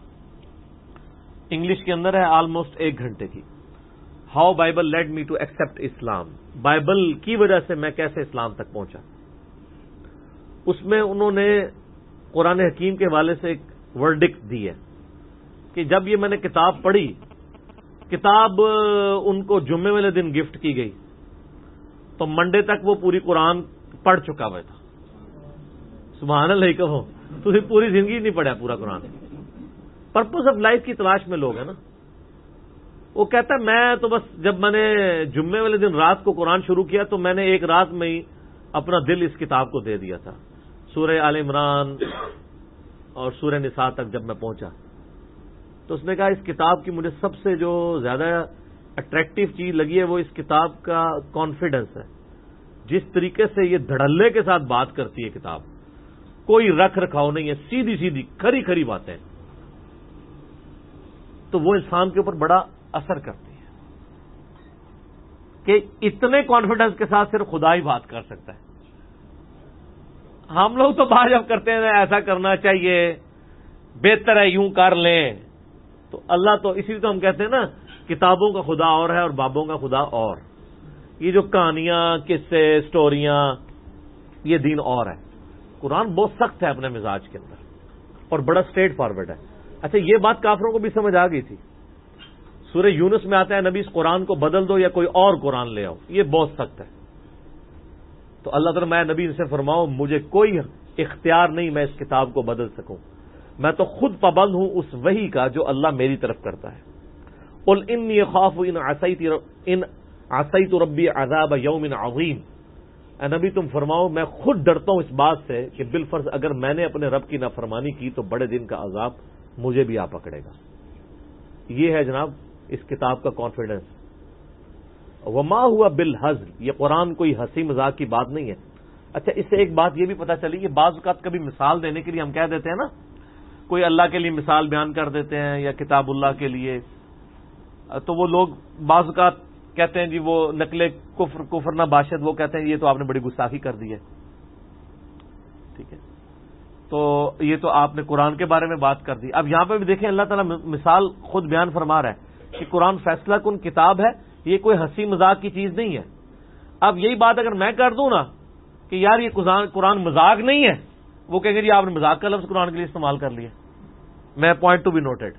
انگلش کے اندر ہے، آلموسٹ 1 گھنٹے کی۔ How Bible led me to accept Islam, Bible کی وجہ سے میں کیسے اسلام تک پہنچا۔ اس میں انہوں نے قرآن حکیم کے حوالے سے ایک ورڈکٹ دی ہے کہ جب یہ میں نے کتاب پڑھی، کتاب ان کو جمعے والے دن گفٹ کی گئی تو منڈے تک وہ پوری قرآن پڑھ چکا ہوا تھا۔ سبحان اللہ کہو، تو پوری زندگی نہیں پڑھا پورا قرآن۔ پرپز آف لائف کی تلاش میں لوگ ہیں نا۔ وہ کہتا ہے میں تو بس جب میں نے جمعے والے دن رات کو قرآن شروع کیا تو میں نے ایک رات میں ہی اپنا دل اس کتاب کو دے دیا تھا۔ سورہ آل عمران اور سورہ نساء تک جب میں پہنچا تو اس نے کہا اس کتاب کی مجھے سب سے جو زیادہ اٹریکٹیو چیز لگی ہے وہ اس کتاب کا کانفیڈنس ہے، جس طریقے سے یہ دھڑلے کے ساتھ بات کرتی ہے کتاب، کوئی رکھ رکھاؤ نہیں ہے، سیدھی سیدھی کھری کھری باتیں، تو وہ انسان کے اوپر بڑا اثر کرتی ہے کہ اتنے کانفیڈنس کے ساتھ صرف خدا ہی بات کر سکتا ہے۔ ہم لوگ تو بات جب کرتے ہیں ایسا کرنا چاہیے، بہتر ہے یوں کر لیں، تو اللہ تو اسی لیے تو ہم کہتے ہیں نا کتابوں کا خدا اور ہے اور بابوں کا خدا اور، یہ جو کہانیاں قصے سٹوریاں یہ دین اور ہے۔ قرآن بہت سخت ہے اپنے مزاج کے اندر اور بڑا اسٹریٹ فارورڈ ہے۔ اچھا یہ بات کافروں کو بھی سمجھ آ گئی تھی، سورہ یونس میں آتا ہے نبی اس قرآن کو بدل دو یا کوئی اور قرآن لے آؤ، یہ بہت سخت ہے۔ تو اللہ تعالیٰ میں نبی ان سے فرماؤ مجھے کوئی اختیار نہیں میں اس کتاب کو بدل سکوں، میں تو خود پابند ہوں اس وحی کا جو اللہ میری طرف کرتا ہے۔ قل انی اخاف ان عصیت ربی عذاب یوم عظیم، اے نبی تم فرماؤ میں خود ڈرتا ہوں اس بات سے کہ بالفرض اگر میں نے اپنے رب کی نافرمانی کی تو بڑے دن کا عذاب مجھے بھی آ پکڑے گا۔ یہ ہے جناب اس کتاب کا کانفیڈنس۔ وما ہوا بالہزل، یہ قرآن کوئی ہنسی مذاق کی بات نہیں ہے۔ اچھا اس سے ایک بات یہ بھی پتہ چلی کہ بعض اوقات کبھی مثال دینے کے لیے ہم کہہ دیتے ہیں نا، کوئی اللہ کے لیے مثال بیان کر دیتے ہیں یا کتاب اللہ کے لیے، تو وہ لوگ بعض اوقات کہتے ہیں جی وہ نقل کفر نہ باشد، وہ کہتے ہیں یہ تو آپ نے بڑی گستاخی کر دی ہے، ٹھیک ہے، تو یہ تو آپ نے قرآن کے بارے میں بات کر دی۔ اب یہاں پہ بھی دیکھیں اللہ تعالیٰ مثال خود بیان فرما رہا ہے کہ قرآن فیصلہ کن کتاب ہے، یہ کوئی ہنسی مذاق کی چیز نہیں ہے۔ اب یہی بات اگر میں کر دوں نا کہ یار یہ قرآن مذاق نہیں ہے، وہ کہیں گے جی آپ نے مذاق کا لفظ قرآن کے لیے استعمال کر لیا۔ میں پوائنٹ ٹو بی نوٹڈ،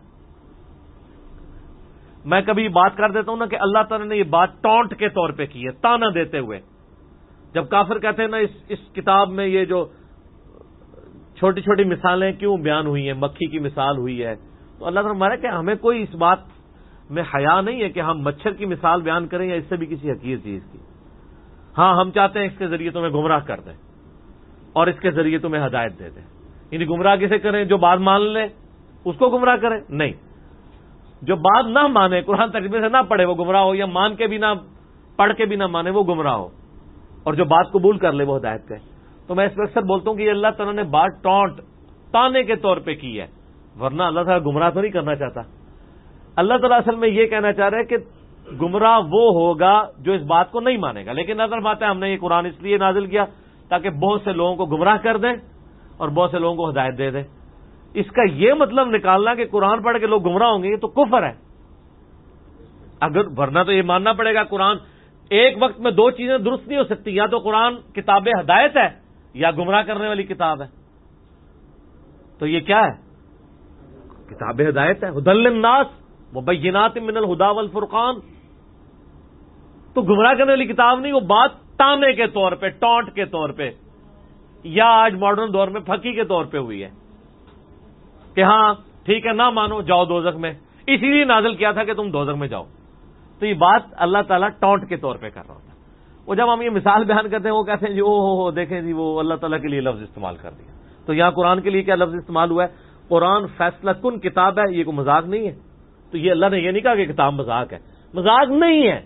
میں کبھی بات کر دیتا ہوں نا کہ اللہ تعالیٰ نے یہ بات ٹونٹ کے طور پہ کی ہے، تانا دیتے ہوئے۔ جب کافر کہتے ہیں نا اس کتاب میں یہ جو چھوٹی چھوٹی مثالیں کیوں بیان ہوئی ہیں، مکھی کی مثال ہوئی ہے، تو اللہ تعالیٰ ہمارا کہ ہمیں کوئی اس بات میں حیا نہیں ہے کہ ہم مچھر کی مثال بیان کریں یا اس سے بھی کسی حقیر چیز کی۔ ہاں ہم چاہتے ہیں اس کے ذریعے تمہیں گمراہ کر دیں، اور اس کے ذریعے تمہیں ہدایت دے دے. یعنی گمراہ کسے کریں؟ جو بات مان لے اس کو گمراہ کریں؟ نہیں، جو بات نہ مانے، قرآن ترجمے سے نہ پڑھے وہ گمراہ ہو، یا مان کے بھی نہ پڑھ کے بھی نہ مانے وہ گمراہ ہو، اور جو بات قبول کر لے وہ ہدایت کا ہے. تو میں اس پہ اکثر بولتا ہوں کہ یہ اللہ تعالیٰ نے بات تانے کے طور پہ کی ہے، ورنہ اللہ تعالیٰ گمراہ تو نہیں کرنا چاہتا. اللہ تعالیٰ اصل میں یہ کہنا چاہ رہا ہے کہ گمراہ وہ ہوگا جو اس بات کو نہیں مانے گا. لیکن نظر بات ہے ہم نے یہ قرآن اس لیے نازل کیا تاکہ بہت سے لوگوں کو گمراہ کر دیں اور بہت سے لوگوں کو ہدایت دے دیں. اس کا یہ مطلب نکالنا کہ قرآن پڑھ کے لوگ گمراہ ہوں گے، یہ تو کفر ہے. اگر ورنہ تو یہ ماننا پڑے گا قرآن ایک وقت میں دو چیزیں درست نہیں ہو سکتی، یا تو قرآن کتاب ہدایت ہے یا گمراہ کرنے والی کتاب ہے. تو یہ کیا ہے؟ کتاب ہدایت ہے، ھدی للناس وبینات من الہدی والفرقان. تو گمراہ کرنے والی کتاب نہیں، وہ بات تانے کے طور پہ، ٹونٹ کے طور پہ، یا آج ماڈرن دور میں پھکی کے طور پہ ہوئی ہے کہ ہاں ٹھیک ہے نہ مانو جاؤ دوزخ میں، اسی لیے نازل کیا تھا کہ تم دوزخ میں جاؤ. تو یہ بات اللہ تعالیٰ ٹونٹ کے طور پہ کر رہا ہوتا ہے. وہ جب ہم یہ مثال بیان کرتے ہیں وہ کہتے ہیں جی او دیکھیں جی وہ اللہ تعالیٰ کے لیے لفظ استعمال کر دیا. تو یہاں قرآن کے لیے کیا لفظ استعمال ہوا ہے؟ قرآن فیصلہ کن کتاب ہے، یہ کوئی مذاق نہیں ہے. تو یہ اللہ نے یہ نہیں کہا کہ کتاب مذاق ہے، مذاق نہیں ہے.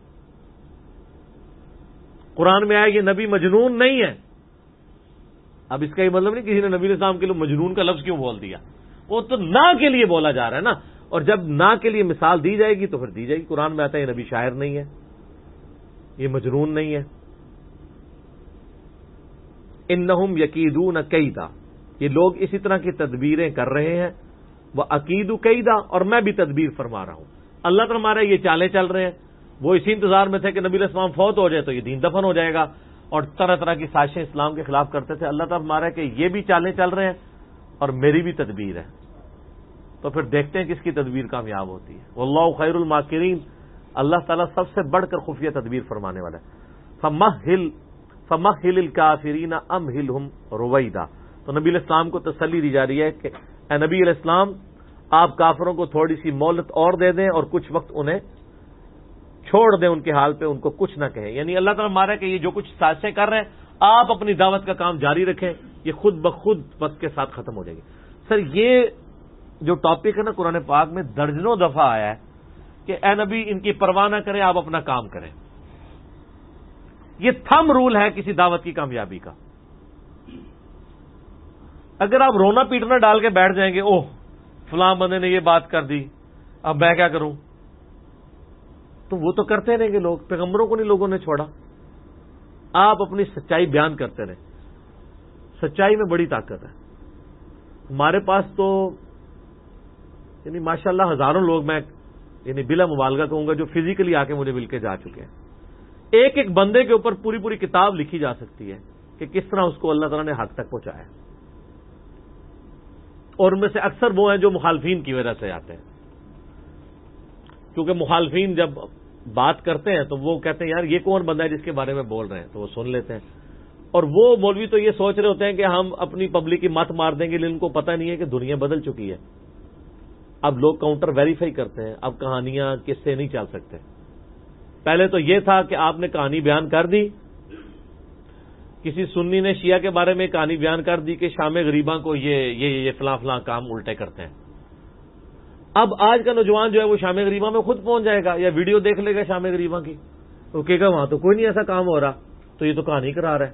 قرآن میں آیا یہ نبی مجنون نہیں ہے. اب اس کا یہ مطلب نہیں کسی نے نبی علیہ السلام کے لیے مجنون کا لفظ کیوں بول دیا، وہ تو نہ کے لیے بولا جا رہا ہے نا. اور جب نہ کے لیے مثال دی جائے گی تو پھر دی جائے گی. قرآن میں آتا ہے یہ نبی شاعر نہیں ہے، یہ مجنون نہیں ہے. انہم یکیدون کیدا، یہ لوگ اسی طرح کی تدبیریں کر رہے ہیں. وہ عقید کیدا، اور میں بھی تدبیر فرما رہا ہوں. اللہ تعالیٰ ہمارے یہ چالیں چل رہے ہیں. وہ اسی انتظار میں تھے کہ نبی علیہ السلام فوت ہو جائے تو یہ دین دفن ہو جائے گا، اور طرح طرح کی سازشیں اسلام کے خلاف کرتے تھے. اللہ تعالیٰ ہمارا کہ یہ بھی چالیں چل رہے ہیں اور میری بھی تدبیر ہے. تو پھر دیکھتے ہیں کس کی تدبیر کامیاب ہوتی ہے. واللہ خیر الماکرین، اللہ تعالیٰ سب سے بڑھ کر خفیہ تدبیر فرمانے والا ہے. فمہل الکافرین امہلہم رویدا. تو نبی علیہ السلام کو تسلی دی جا رہی ہے کہ اے نبی علیہ السلام آپ کافروں کو تھوڑی سی مہلت اور دے دیں اور کچھ وقت انہیں چھوڑ دیں ان کے حال پہ، ان کو کچھ نہ کہیں. یعنی اللہ تعالیٰ ہمارا کہ یہ جو کچھ سازشیں کر رہے ہیں آپ اپنی دعوت کا کام جاری رکھیں، یہ خود بخود وقت کے ساتھ ختم ہو جائے گی. سر یہ جو ٹاپک ہے نا قرآن پاک میں درجنوں دفعہ آیا ہے کہ اے نبی ان کی پرواہ نہ کریں، آپ اپنا کام کریں. یہ تھم رول ہے کسی دعوت کی کامیابی کا. اگر آپ رونا پیٹنا ڈال کے بیٹھ جائیں گے اوہ فلاں بندے نے یہ بات کر دی اب میں کیا کروں، تو وہ تو کرتے رہیں گے لوگ. پیغمبروں کو نہیں لوگوں نے چھوڑا. آپ اپنی سچائی بیان کرتے رہیں. سچائی میں بڑی طاقت ہے. ہمارے پاس تو یعنی ماشاءاللہ ہزاروں لوگ، میں یعنی بلا مبالغہ کہوں گا، جو فزیکلی آ کے مجھے مل کے جا چکے ہیں. ایک ایک بندے کے اوپر پوری پوری کتاب لکھی جا سکتی ہے کہ کس طرح اس کو اللہ تعالیٰ نے حق تک پہنچایا. اور ان میں سے اکثر وہ ہیں جو مخالفین کی وجہ سے آتے ہیں، کیونکہ مخالفین جب بات کرتے ہیں تو وہ کہتے ہیں یار یہ کون بندہ ہے جس کے بارے میں بول رہے ہیں، تو وہ سن لیتے ہیں. اور وہ مولوی تو یہ سوچ رہے ہوتے ہیں کہ ہم اپنی پبلک کی مت مار دیں گے، لیکن ان کو پتہ نہیں ہے کہ دنیا بدل چکی ہے. اب لوگ کاؤنٹر ویریفائی کرتے ہیں. اب کہانیاں کس سے نہیں چل سکتے. پہلے تو یہ تھا کہ آپ نے کہانی بیان کر دی، کسی سنی نے شیعہ کے بارے میں کہانی بیان کر دی کہ شام غریباں کو یہ فلاں فلاں کام الٹے کرتے ہیں. اب آج کا نوجوان جو ہے وہ شام غریباں میں خود پہنچ جائے گا یا ویڈیو دیکھ لے گا شام غریباں کی، تو کہے گا وہاں تو کوئی نہیں ایسا کام ہو رہا، تو یہ تو کہانی کرا رہا ہے.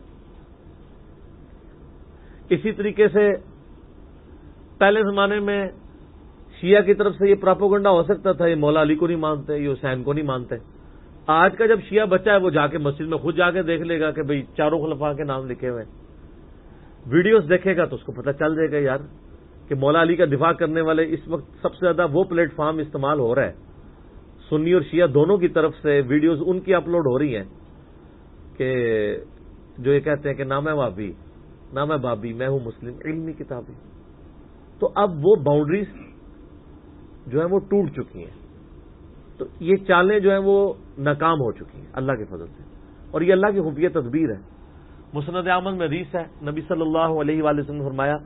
اسی طریقے سے پہلے زمانے میں شیعہ کی طرف سے یہ پراپوگنڈا ہو سکتا تھا، یہ مولا علی کو نہیں مانتے، یہ حسین کو نہیں مانتے. آج کا جب شیعہ بچہ ہے وہ جا کے مسجد میں خود جا کے دیکھ لے گا کہ بھئی چاروں خلفاء کے نام لکھے ہوئے ہیں. ویڈیوز دیکھے گا تو اس کو پتہ چل جائے گا یار کہ مولا علی کا دفاع کرنے والے اس وقت سب سے زیادہ وہ پلیٹ فارم استعمال ہو رہا ہے. سنی اور شیعہ دونوں کی طرف سے ویڈیوز ان کی اپلوڈ ہو رہی ہیں کہ جو یہ کہتے ہیں کہ نام ہے وابی، نام ہے بابی، میں ہوں مسلم، علمی کتابی. تو اب وہ باؤنڈریز جو ہیں وہ ٹوٹ چکی ہیں. تو یہ چالیں جو ہیں وہ ناکام ہو چکی ہیں اللہ کے فضل سے، اور یہ اللہ کی خفیہ تدبیر ہے. مسند احمد میں حدیث ہے، نبی صلی اللہ علیہ وآلہ وسلم نے فرمایا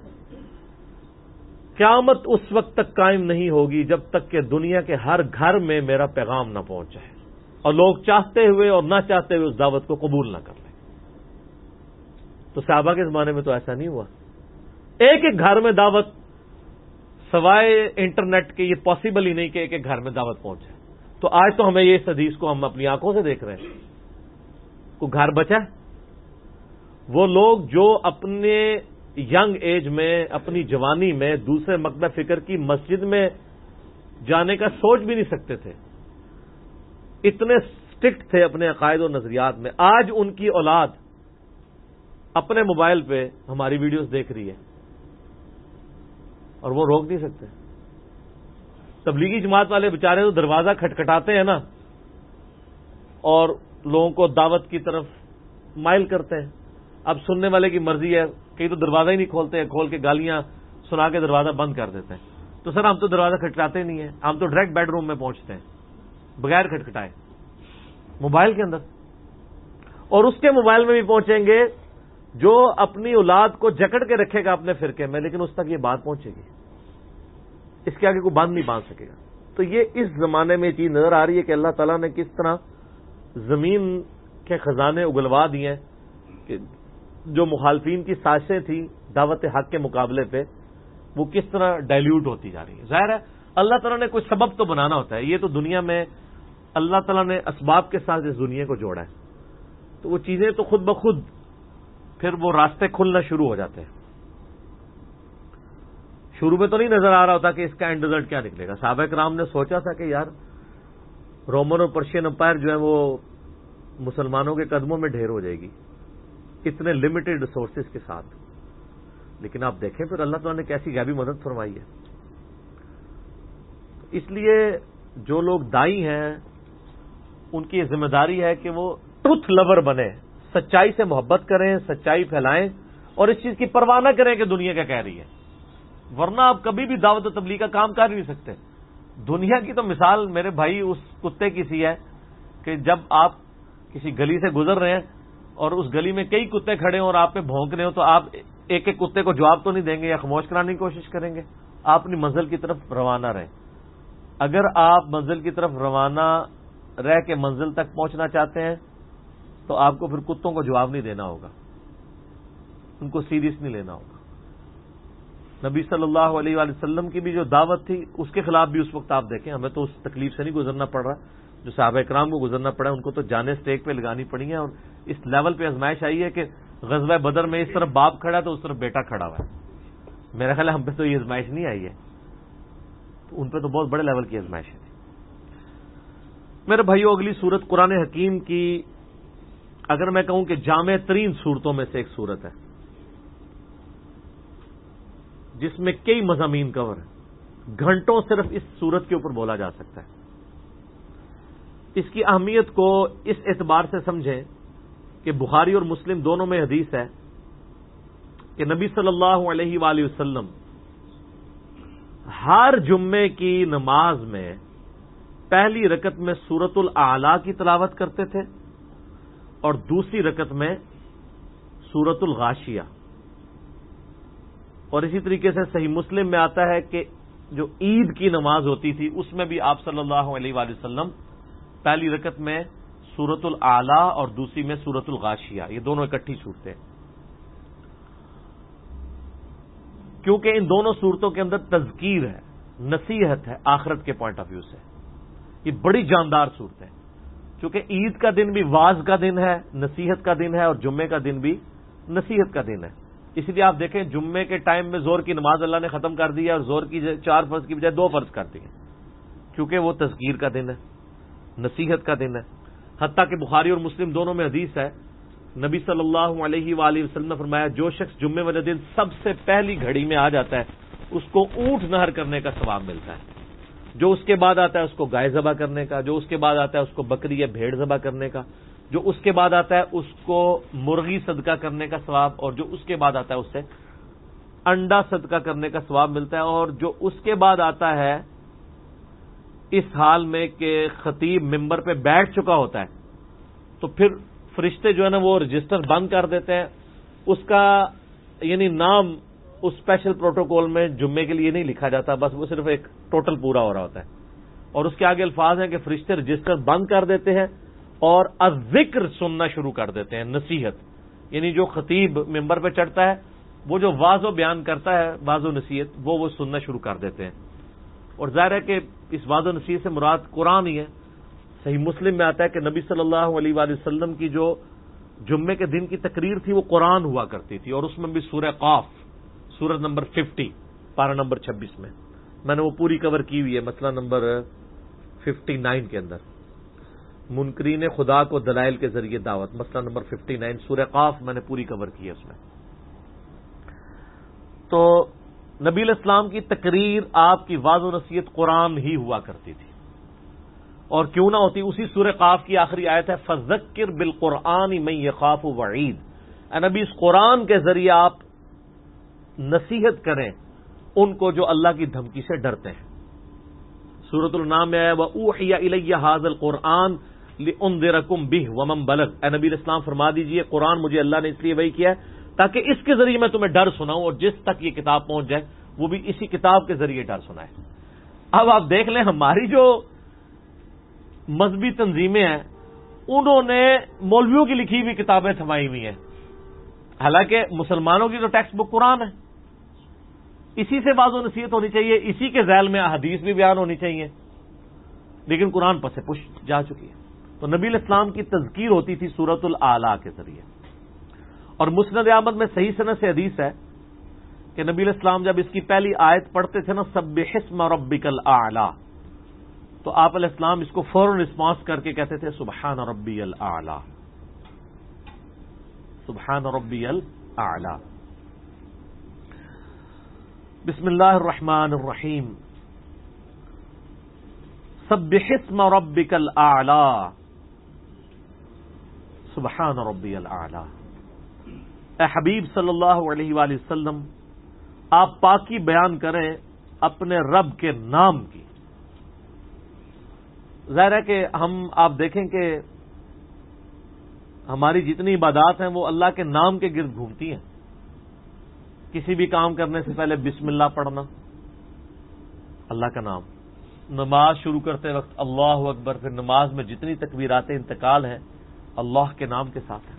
قیامت اس وقت تک قائم نہیں ہوگی جب تک کہ دنیا کے ہر گھر میں میرا پیغام نہ پہنچ جائے اور لوگ چاہتے ہوئے اور نہ چاہتے ہوئے اس دعوت کو قبول نہ کر لیں. تو تو صحابہ کے زمانے میں تو ایسا نہیں ہوا. ایک ایک گھر میں دعوت، سوائے انٹرنیٹ کے یہ پاسبل ہی نہیں کہ ایک ایک گھر میں دعوت پہنچے. تو آج تو ہمیں یہ اس حدیث کو ہم اپنی آنکھوں سے دیکھ رہے ہیں. کوئی گھر بچا ہے؟ وہ لوگ جو اپنے ینگ ایج میں، اپنی جوانی میں دوسرے مکتب فکر کی مسجد میں جانے کا سوچ بھی نہیں سکتے تھے، اتنے اسٹرکٹ تھے اپنے عقائد و نظریات میں، آج ان کی اولاد اپنے موبائل پہ ہماری ویڈیوز دیکھ رہی ہے اور وہ روک نہیں سکتے. تبلیغی جماعت والے بیچارے تو دروازہ کھٹکھٹاتے ہیں نا اور لوگوں کو دعوت کی طرف مائل کرتے ہیں. اب سننے والے کی مرضی ہے، کئی تو دروازہ ہی نہیں کھولتے ہیں، کھول کے گالیاں سنا کے دروازہ بند کر دیتے ہیں. تو سر ہم تو دروازہ کھٹکھٹاتے نہیں ہیں، ہم تو ڈائریکٹ بیڈ روم میں پہنچتے ہیں بغیر کھٹکھٹائے موبائل کے اندر. اور اس کے موبائل میں بھی پہنچیں گے جو اپنی اولاد کو جکڑ کے رکھے گا اپنے فرقے میں، لیکن اس تک یہ بات پہنچے گی، اس کے آگے کوئی بند نہیں باندھ سکے گا. تو یہ اس زمانے میں چیز نظر آ رہی ہے کہ اللہ تعالیٰ نے کس طرح زمین کے خزانے اگلوا دیے ہیں کہ جو مخالفین کی سازشیں تھیں دعوت حق کے مقابلے پہ وہ کس طرح ڈائلیوٹ ہوتی جا رہی ہے. ظاہر ہے اللہ تعالیٰ نے کوئی سبب تو بنانا ہوتا ہے. یہ تو دنیا میں اللہ تعالیٰ نے اسباب کے ساتھ اس دنیا کو جوڑا ہے، تو وہ چیزیں تو خود بخود پھر وہ راستے کھلنا شروع ہو جاتے ہیں. شروع میں تو نہیں نظر آ رہا ہوتا کہ اس کا اینڈ ریزلٹ کیا نکلے گا. صحابہ کرام نے سوچا تھا کہ یار رومن اور پرشین امپائر جو ہے وہ مسلمانوں کے قدموں میں ڈھیر ہو جائے گی اتنے لمیٹڈ ریسورسز کے ساتھ، لیکن آپ دیکھیں پھر اللہ تعالیٰ نے کیسی غیبی مدد فرمائی ہے. اس لیے جو لوگ دائی ہیں ان کی ذمہ داری ہے کہ وہ ٹروتھ لور بنے، سچائی سے محبت کریں، سچائی پھیلائیں اور اس چیز کی پرواہ نہ کریں کہ دنیا کیا کہہ رہی ہے، ورنہ آپ کبھی بھی دعوت و تبلیغ کا کام کر نہیں سکتے. دنیا کی تو مثال میرے بھائی اس کتے کی سی ہے کہ جب آپ کسی گلی سے گزر رہے ہیں اور اس گلی میں کئی کتے کھڑے ہوں اور آپ پہ بھونک رہے ہو تو آپ ایک ایک کتے کو جواب تو نہیں دیں گے یا خاموش کرانے کی کوشش کریں گے. آپ اپنی منزل کی طرف روانہ رہیں. اگر آپ منزل کی طرف روانہ رہ کے منزل تک پہنچنا چاہتے ہیں تو آپ کو پھر کتوں کو جواب نہیں دینا ہوگا، ان کو سیریس نہیں لینا ہوگا. نبی صلی اللہ علیہ وآلہ وسلم کی بھی جو دعوت تھی اس کے خلاف بھی اس وقت آپ دیکھیں ہمیں تو اس تکلیف سے نہیں گزرنا پڑ رہا جو صحابہ کرام کو گزرنا پڑا. ان کو تو جانیں اسٹیک پہ لگانی پڑی ہیں اور اس لیول پہ آزمائش آئی ہے کہ غزوہ بدر میں اس طرف باپ کھڑا ہے تو اس طرف بیٹا کھڑا ہوا ہے. میرا خیال ہے ہم پہ تو یہ آزمائش نہیں آئی ہے، تو ان پہ تو بہت بڑے لیول کی آزمائش ہے. میرے بھائیو اگلی صورت قرآن حکیم کی اگر میں کہوں کہ جامع ترین صورتوں میں سے ایک صورت ہے جس میں کئی مضامین کور ہیں، گھنٹوں صرف اس صورت کے اوپر بولا جا سکتا ہے. اس کی اہمیت کو اس اعتبار سے سمجھیں کہ بخاری اور مسلم دونوں میں حدیث ہے کہ نبی صلی اللہ علیہ وآلہ وسلم ہر جمعے کی نماز میں پہلی رکعت میں سورۃ الاعلی کی تلاوت کرتے تھے اور دوسری رکعت میں سورۃ الغاشیہ. اور اسی طریقے سے صحیح مسلم میں آتا ہے کہ جو عید کی نماز ہوتی تھی اس میں بھی آپ صلی اللہ علیہ وآلہ وسلم پہلی رکعت میں سورۃ الاعلی اور دوسری میں سورۃ الغاشیہ، یہ دونوں اکٹھی صورتیں، کیونکہ ان دونوں صورتوں کے اندر تذکیر ہے، نصیحت ہے آخرت کے پوائنٹ آف ویو سے. یہ بڑی جاندار صورت ہے کیونکہ عید کا دن بھی واعظ کا دن ہے، نصیحت کا دن ہے، اور جمعے کا دن بھی نصیحت کا دن ہے. اس لیے آپ دیکھیں جمعے کے ٹائم میں زور کی نماز اللہ نے ختم کر دی ہے اور زور کی 4 فرض کی بجائے 2 فرض کر دی ہے کیونکہ وہ تذکیر کا دن ہے، نصیحت کا دن ہے. حتیٰ کہ بخاری اور مسلم دونوں میں حدیث ہے نبی صلی اللہ علیہ وآلہ وسلم نے فرمایا جو شخص جمعے والے دن سب سے پہلی گھڑی میں آ جاتا ہے اس کو اونٹ نہر کرنے کا ثواب ملتا ہے، جو اس کے بعد آتا ہے اس کو گائے ذبح کرنے کا، جو اس کے بعد آتا ہے اس کو بکری یا بھیڑ ذبح کرنے کا، جو اس کے بعد آتا ہے اس کو مرغی صدقہ کرنے کا ثواب، اور جو اس کے بعد آتا ہے اس سے انڈا صدقہ کرنے کا ثواب ملتا ہے. اور جو اس کے بعد آتا ہے اس حال میں کہ خطیب ممبر پہ بیٹھ چکا ہوتا ہے تو پھر فرشتے جو ہے نا وہ رجسٹر بند کر دیتے ہیں، اس کا یعنی نام اس اسپیشل پروٹوکول میں جمعے کے لیے نہیں لکھا جاتا، بس وہ صرف ایک ٹوٹل پورا ہو رہا ہوتا ہے. اور اس کے آگے الفاظ ہیں کہ فرشتے رجسٹر بند کر دیتے ہیں اور الذکر سننا شروع کر دیتے ہیں، نصیحت یعنی جو خطیب ممبر پہ چڑھتا ہے وہ جو واعظ و بیان کرتا ہے، واعظ و نصیحت، وہ سننا شروع کر دیتے ہیں. اور ظاہر ہے کہ اس واعظ و نصیحت سے مراد قرآن ہی ہے. صحیح مسلم میں آتا ہے کہ نبی صلی اللہ علیہ وآلہ وسلم کی جو جمعے کے دن کی تقریر تھی وہ قرآن ہوا کرتی تھی، اور اس میں بھی سورہ قاف، سورت نمبر 50، پارہ نمبر 26 میں نے وہ پوری کور کی ہوئی ہے، مسئلہ نمبر 59 کے اندر. منکرین خدا کو دلائل کے ذریعے دعوت، مسئلہ نمبر 59، سورہ قاف میں نے پوری کور کی ہے اس میں. تو نبی علیہ السلام کی تقریر، آپ کی واعظ و نصیحت قرآن ہی ہوا کرتی تھی. اور کیوں نہ ہوتی، اسی سورہ قاف کی آخری آیت ہے فذکر بالقرآن من یخاف وعید. اے نبی، اس قرآن کے ذریعے آپ نصیحت کریں ان کو جو اللہ کی دھمکی سے ڈرتے ہیں. سورۃ الانعام میں آیا وَأُوحِيَ إِلَيَّ هَذَا الْقُرْآنُ لِأُنذِرَكُم بِهِ وَمَن بَلَغَ. اے نبی علیہ السلام فرما دیجئے قرآن مجھے اللہ نے اس لیے وحی کیا ہے تاکہ اس کے ذریعے میں تمہیں ڈر سناؤں، اور جس تک یہ کتاب پہنچ جائے وہ بھی اسی کتاب کے ذریعے ڈر سنائے. اب آپ دیکھ لیں ہماری جو مذہبی تنظیمیں ہیں انہوں نے مولویوں کی لکھی ہوئی کتابیں تھمائی ہوئی ہیں، حالانکہ مسلمانوں کی تو ٹیکسٹ بک قرآن ہے. اسی سے واعظ و نصیحت ہونی چاہیے، اسی کے ذیل میں احادیث بھی بیان ہونی چاہیے، لیکن قرآن پس سے پش جا چکی ہے. تو نبی علیہ السلام کی تذکیر ہوتی تھی سورۃ الاعلیٰ کے ذریعے. اور مسند احمد میں صحیح سند سے حدیث ہے کہ نبی علیہ السلام جب اس کی پہلی آیت پڑھتے تھے نا سبح اسم ربک الاعلیٰ، تو آپ علیہ السلام اس کو فوراً رسپانس کر کے کہتے تھے سبحان ربی الاعلیٰ، سبحان ربی الاعلیٰ. بسم اللہ الرحمن الرحیم سبح اسم ربک الاعلیٰ سبحان ربی الاعلیٰ. اے حبیب صلی اللہ علیہ وآلہ وسلم، آپ پاکی بیان کریں اپنے رب کے نام کی. ظاہر ہے کہ آپ دیکھیں کہ ہماری جتنی عبادات ہیں وہ اللہ کے نام کے گرد گھومتی ہیں. کسی بھی کام کرنے سے پہلے بسم اللہ پڑھنا، اللہ کا نام. نماز شروع کرتے وقت اللہ اکبر، پھر نماز میں جتنی تکبیرات انتقال ہیں اللہ کے نام کے ساتھ ہیں.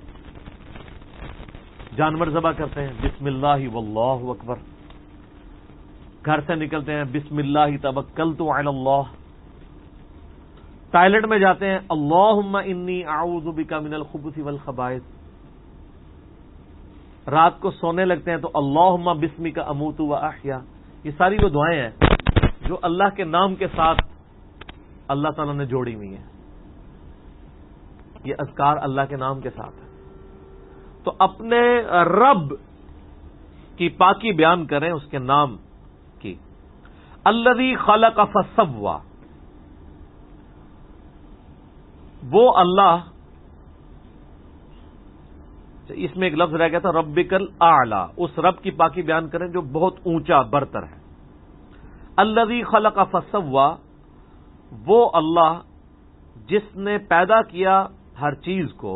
جانور ذبح کرتے ہیں بسم اللہ واللہ اکبر. گھر سے نکلتے ہیں بسم اللہ توکلت علی اللہ. ٹوائلٹ میں جاتے ہیں اللہم انی اعوذ بک من الخبث والخبائث. رات کو سونے لگتے ہیں تو اللہم بسمک اموت و احیا. یہ ساری وہ دعائیں ہیں جو اللہ کے نام کے ساتھ اللہ تعالیٰ نے جوڑی ہوئی ہیں. یہ اذکار اللہ کے نام کے ساتھ ہے. تو اپنے رب کی پاکی بیان کریں اس کے نام کی. الذی خلق فسوى، وہ اللہ، اس میں ایک لفظ رہ گیا تھا ربک الاعلی، اس رب کی پاکی بیان کریں جو بہت اونچا برتر ہے. الذی خلق فسوى، وہ اللہ جس نے پیدا کیا ہر چیز کو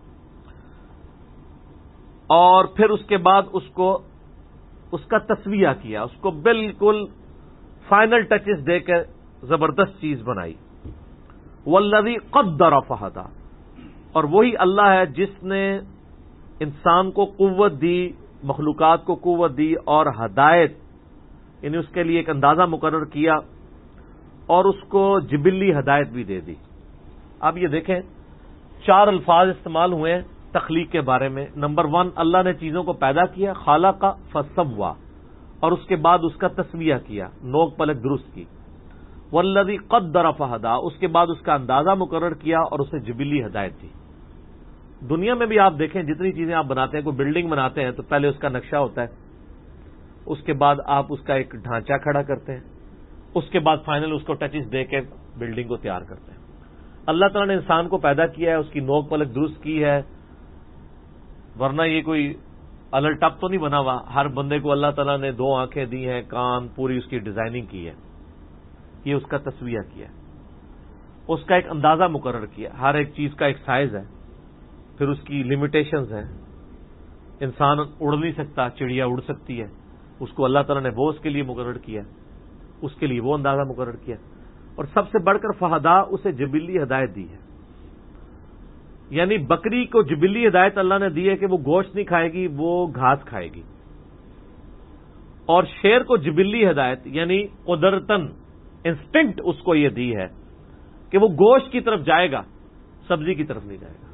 اور پھر اس کے بعد اس کا تسویہ کیا، اس کو بالکل فائنل ٹچز دے کے زبردست چیز بنائی. والذی قدر فہدی، اور وہی اللہ ہے جس نے انسان کو قوت دی، مخلوقات کو قوت دی اور ہدایت، یعنی اس کے لیے ایک اندازہ مقرر کیا اور اس کو جبلی ہدایت بھی دے دی. اب یہ دیکھیں 4 الفاظ استعمال ہوئے ہیں تخلیق کے بارے میں. نمبر 1، اللہ نے چیزوں کو پیدا کیا، خالق فسوى، اور اس کے بعد اس کا تسویہ کیا، نوک پلک درست کی. والذی قدر فہدی، اس کے بعد اس کا اندازہ مقرر کیا اور اسے جبلی ہدایت دی. دنیا میں بھی آپ دیکھیں جتنی چیزیں آپ بناتے ہیں، کوئی بلڈنگ بناتے ہیں تو پہلے اس کا نقشہ ہوتا ہے، اس کے بعد آپ اس کا ایک ڈھانچہ کھڑا کرتے ہیں، اس کے بعد فائنل اس کو ٹچز دے کے بلڈنگ کو تیار کرتے ہیں. اللہ تعالیٰ نے انسان کو پیدا کیا ہے، اس کی نوک پلک درست کی ہے، ورنہ یہ کوئی الل ٹپ تو نہیں بنا ہوا. ہر بندے کو اللہ تعالیٰ نے 2 آنکھیں دی ہیں، کان، پوری اس کی ڈیزائننگ کی ہے. یہ اس کا تسویہ کیا، اس کا ایک اندازہ مقرر کیا. ہر ایک چیز کا ایک سائز ہے، پھر اس کی لمیٹیشنز ہیں. انسان اڑ نہیں سکتا، چڑیا اڑ سکتی ہے، اس کو اللہ تعالیٰ نے وہ اس کے لیے مقرر کیا، اس کے لیے وہ اندازہ مقرر کیا. اور سب سے بڑھ کر فہدا، اسے جبلی ہدایت دی ہے. یعنی بکری کو جبلی ہدایت اللہ نے دی ہے کہ وہ گوشت نہیں کھائے گی، وہ گھاس کھائے گی، اور شیر کو جبلی ہدایت یعنی قدرتاً انسٹنکٹ اس کو یہ دی ہے کہ وہ گوشت کی طرف جائے گا، سبزی کی طرف نہیں جائے گا۔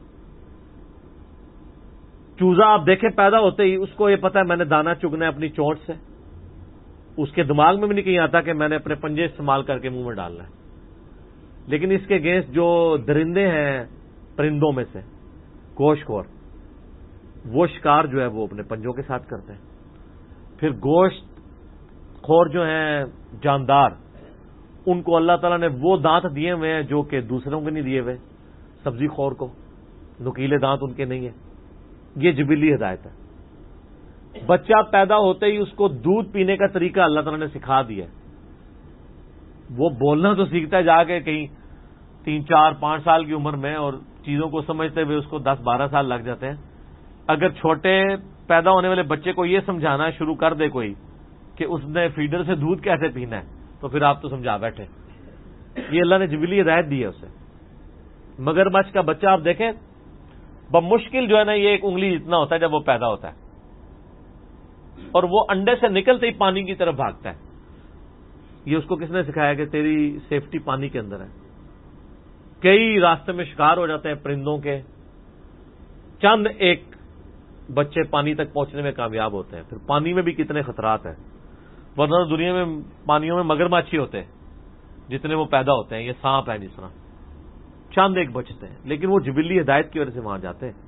چوزا آپ دیکھیں پیدا ہوتے ہی اس کو یہ پتا ہے میں نے دانا چگنا ہے اپنی چونچ سے، اس کے دماغ میں بھی نہیں کہیں آتا کہ میں نے اپنے پنجے استعمال کر کے منہ میں ڈالنا ہے۔ لیکن اس کے اگینسٹ جو درندے ہیں پرندوں میں سے گوشت خور، وہ شکار جو ہے وہ اپنے پنجوں کے ساتھ کرتے ہیں۔ پھر گوشت خور جو ہیں جاندار، ان کو اللہ تعالیٰ نے وہ دانت دیے ہوئے ہیں جو کہ دوسروں کے نہیں دیے ہوئے، سبزی خور کو نکیلے دانت ان کے نہیں ہیں، یہ جبلی ہدایت ہے۔ بچہ پیدا ہوتے ہی اس کو دودھ پینے کا طریقہ اللہ تعالیٰ نے سکھا دیا ہے، وہ بولنا تو سیکھتا ہے جا کے کہیں 3 4 5 سال کی عمر میں، اور چیزوں کو سمجھتے ہوئے اس کو 10 12 سال لگ جاتے ہیں۔ اگر چھوٹے پیدا ہونے والے بچے کو یہ سمجھانا شروع کر دے کوئی کہ اس نے فیڈر سے دودھ کیسے پینا ہے، تو پھر آپ تو سمجھا بیٹھے۔ یہ اللہ نے جبلی ہدایت دی ہے اسے۔ مگرمچھ کا بچہ آپ دیکھیں بمشکل جو ہے نا یہ 1 انگلی جتنا ہوتا ہے جب وہ پیدا ہوتا ہے، اور وہ انڈے سے نکلتے ہی پانی کی طرف بھاگتا ہے۔ یہ اس کو کس نے سکھایا کہ تیری سیفٹی پانی کے اندر ہے؟ کئی راستے میں شکار ہو جاتے ہیں پرندوں کے، چند ایک بچے پانی تک پہنچنے میں کامیاب ہوتے ہیں۔ پھر پانی میں بھی کتنے خطرات ہیں، ورنہ دنیا میں پانیوں میں مگرمچھ ہی ہوتے ہیں جتنے وہ پیدا ہوتے ہیں، یہ سانپ ہے جس طرح، چند ایک بچتے ہیں، لیکن وہ جبلی ہدایت کی وجہ سے وہاں جاتے ہیں۔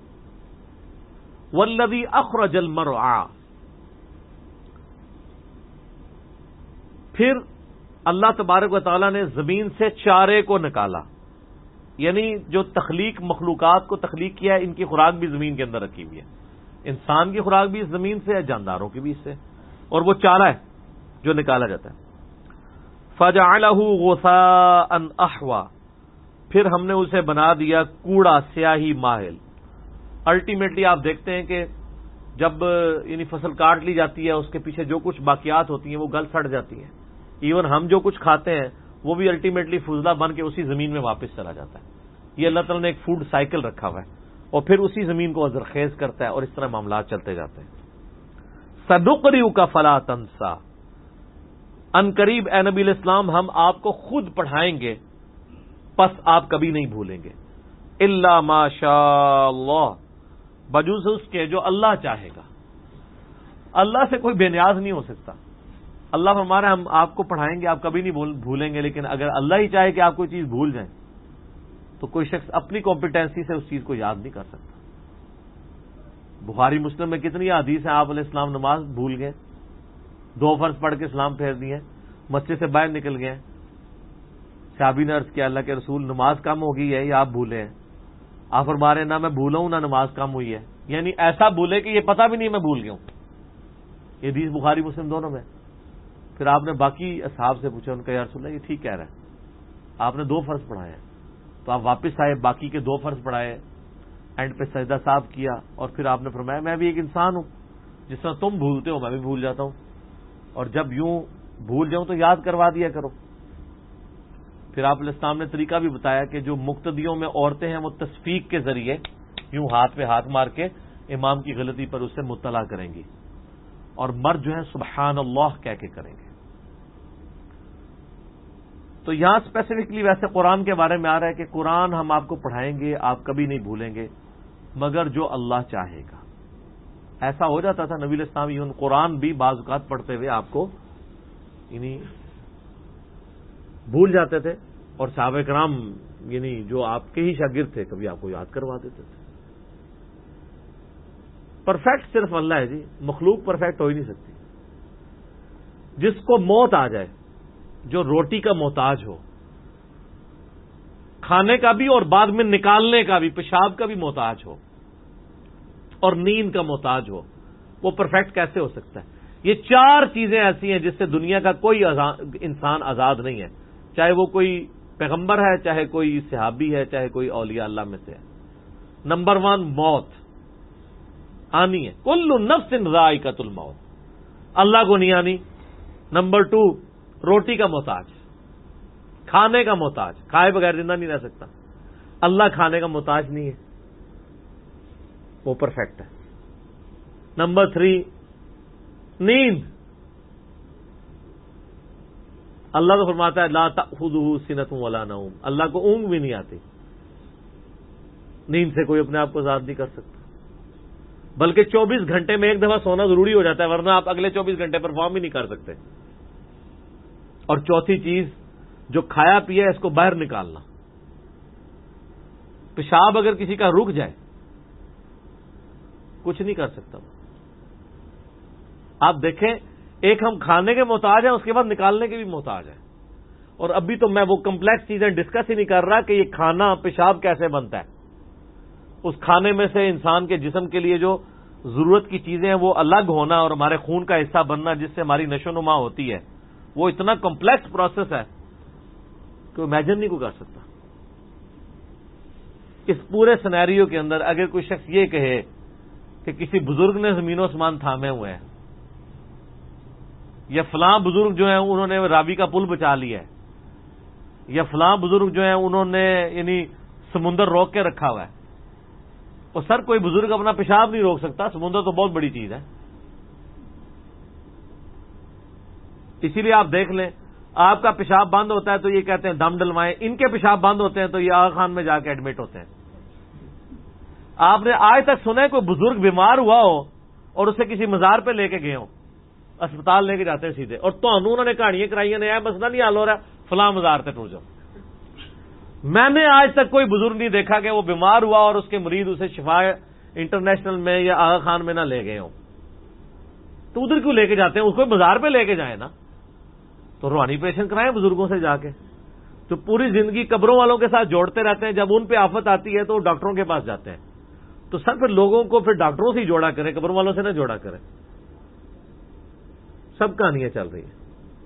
والذی اخرج المرعى، پھر اللہ تبارک و تعالیٰ نے زمین سے چارے کو نکالا، یعنی جو تخلیق مخلوقات کو تخلیق کیا ہے ان کی خوراک بھی زمین کے اندر رکھی ہوئی ہے۔ انسان کی خوراک بھی اس زمین سے ہے، جانداروں کی بھی اس سے، اور وہ چارہ ہے جو نکالا جاتا ہے۔ فَجَعَلَهُ غُثَاءً أَحْوَىٰ، پھر ہم نے اسے بنا دیا کوڑا سیاہی مائل۔ الٹیمیٹلی آپ دیکھتے ہیں کہ جب یعنی فصل کاٹ لی جاتی ہے، اس کے پیچھے جو کچھ باقیات ہوتی ہیں وہ گل سڑ جاتی ہیں۔ ایون ہم جو کچھ کھاتے ہیں وہ بھی الٹیمیٹلی فضلہ بن کے اسی زمین میں واپس چلا جاتا ہے۔ یہ اللہ تعالیٰ نے ایک فوڈ سائیکل رکھا ہوا ہے، اور پھر اسی زمین کو زرخیز کرتا ہے، اور اس طرح معاملات چلتے جاتے ہیں۔ سَنُقْرِئُكَ فَلَا تَنسَىٰ، ان قریب اے نبی علیہ السلام ہم آپ کو خود پڑھائیں گے، پس آپ کبھی نہیں بھولیں گے۔ الا ما شاء اللہ، بجوز اس کے جو اللہ چاہے گا۔ اللہ سے کوئی بے نیاز نہیں ہو سکتا۔ اللہ فرما رہا ہے ہم آپ کو پڑھائیں گے، آپ کبھی نہیں بھولیں گے، لیکن اگر اللہ ہی چاہے کہ آپ کوئی چیز بھول جائیں تو کوئی شخص اپنی کمپیٹنسی سے اس چیز کو یاد نہیں کر سکتا۔ بخاری مسلم میں کتنی حدیث ہیں، آپ علیہ السلام نماز بھول گئے، 2 فرض پڑھ کے سلام پھیر دیے، مسجد سے باہر نکل گئے، صحابی نے عرض کیا اللہ کے رسول نماز کم ہو گئی ہے یا آپ بھولے ہیں؟ آپ فرما رہے ہیں نہ میں بھولا ہوں نہ نماز کم ہوئی ہے، یعنی ایسا بھولے کہ یہ پتہ بھی نہیں میں بھول گیا ہوں۔ یہ حدیث بخاری مسلم دونوں میں۔ پھر آپ نے باقی اصحاب سے پوچھا، ان کا یا رسول اللہ یہ ٹھیک کہہ رہا ہے، آپ نے 2 فرض پڑھائے ہیں، تو آپ واپس آئے، باقی کے 2 فرض پڑھائے، اینڈ پہ سجدہ صاحب کیا، اور پھر آپ نے فرمایا میں بھی ایک انسان ہوں، جس طرح تم بھولتے ہو میں بھی بھول جاتا ہوں، اور جب یوں بھول جاؤں تو یاد کروا دیا کرو۔ پھر آپ علیہ السلام نے طریقہ بھی بتایا کہ جو مقتدیوں میں عورتیں ہیں وہ تصفیق کے ذریعے یوں ہاتھ پہ ہاتھ مار کے امام کی غلطی پر اسے مطلع کریں گی، اور مرد جو ہیں سبحان اللہ کہہ کے کریں گے۔ تو یہاں اسپیسیفکلی ویسے قرآن کے بارے میں آ رہا ہے کہ قرآن ہم آپ کو پڑھائیں گے، آپ کبھی نہیں بھولیں گے مگر جو اللہ چاہے گا۔ ایسا ہو جاتا تھا نبی علیہ السلام یوں قرآن بھی بعض اوقات پڑھتے ہوئے آپ کو یعنی بھول جاتے تھے، اور صحابہ کرام یعنی جو آپ کے ہی شاگرد تھے کبھی آپ کو یاد کروا دیتے تھے۔ پرفیکٹ صرف اللہ ہے جی، مخلوق پرفیکٹ ہو ہی نہیں سکتی۔ جس کو موت آ جائے، جو روٹی کا محتاج ہو، کھانے کا بھی اور بعد میں نکالنے کا بھی، پیشاب کا بھی محتاج ہو، اور نیند کا محتاج ہو، وہ پرفیکٹ کیسے ہو سکتا ہے؟ یہ 4 چیزیں ایسی ہیں جس سے دنیا کا کوئی انسان آزاد نہیں ہے، چاہے وہ کوئی پیغمبر ہے، چاہے کوئی صحابی ہے، چاہے کوئی اولیاء اللہ میں سے ہے۔ نمبر 1 موت آنی ہے، کل نفس ذائقۃ الموت، اللہ کو نہیں آنی۔ نمبر 2 روٹی کا محتاج، کھانے کا محتاج، کھائے بغیر زندہ نہیں رہ سکتا۔ اللہ کھانے کا محتاج نہیں ہے، وہ پرفیکٹ ہے۔ نمبر 3 نیند، اللہ تو فرماتا ہے لا تأخذہ سنۃ ولا نوم، اللہ کو اونگ بھی نہیں آتی، نیند سے کوئی اپنے آپ کو آزاد نہیں کر سکتا، بلکہ 24 گھنٹے میں ایک دفعہ سونا ضروری ہو جاتا ہے، ورنہ آپ اگلے 24 گھنٹے پرفارم ہی نہیں کر سکتے۔ اور چوتھی چیز، جو کھایا پیا ہے اس کو باہر نکالنا، پیشاب اگر کسی کا رک جائے کچھ نہیں کر سکتا۔ آپ دیکھیں، ایک ہم کھانے کے محتاج ہیں، اس کے بعد نکالنے کے بھی محتاج ہیں۔ اور ابھی تو میں وہ کمپلیکس چیزیں ڈسکس ہی نہیں کر رہا کہ یہ کھانا پیشاب کیسے بنتا ہے، اس کھانے میں سے انسان کے جسم کے لیے جو ضرورت کی چیزیں ہیں وہ الگ ہونا اور ہمارے خون کا حصہ بننا جس سے ہماری نشو نما ہوتی ہے، وہ اتنا کمپلیکس پروسیس ہے کہ امیجن نہیں کوئی کر سکتا۔ اس پورے سینیریو کے اندر اگر کوئی شخص یہ کہے کہ کسی بزرگ نے زمین و آسمان تھامے ہوئے ہیں، یا فلاں بزرگ جو ہیں انہوں نے راوی کا پل بچا لیا ہے، یا فلاں بزرگ جو ہیں انہوں نے یعنی سمندر روک کے رکھا ہوا ہے، اور سر کوئی بزرگ اپنا پیشاب نہیں روک سکتا، سمندر تو بہت بڑی چیز ہے۔ اسی لیے آپ دیکھ لیں، آپ کا پیشاب بند ہوتا ہے تو یہ کہتے ہیں دم ڈلوائیں، ان کے پیشاب بند ہوتے ہیں تو یہ آغا خان میں جا کے ایڈمٹ ہوتے ہیں۔ آپ نے آج تک سنا ہے کوئی بزرگ بیمار ہوا ہو اور اسے کسی مزار پہ لے کے گئے ہوں؟ اسپتال لے کے جاتے ہیں سیدھے، اور تو انہوں نے کہانیاں کرائی ہیں، مسئلہ نہیں حل ہو رہا، فلاں مزار تک ٹور جاؤ۔ میں نے آج تک کوئی بزرگ نہیں دیکھا کہ وہ بیمار ہوا اور اس کے مریض اسے شفا انٹرنیشنل میں یا آغا خان میں نہ لے گئے ہوں۔ تو ادھر کیوں لے کے جاتے ہیں؟ اس کو مزار پہ لے کے جائیں نا، تو روحانی پیشن کرائیں بزرگوں سے جا کے، تو پوری زندگی قبروں والوں کے ساتھ جوڑتے رہتے ہیں، جب ان پہ آفت آتی ہے تو وہ ڈاکٹروں کے پاس جاتے ہیں۔ تو سر پھر لوگوں کو پھر ڈاکٹروں سے ہی جوڑا کریں، قبروں والوں سے نہ جوڑا کریں۔ سب کہانیاں چل رہی ہیں۔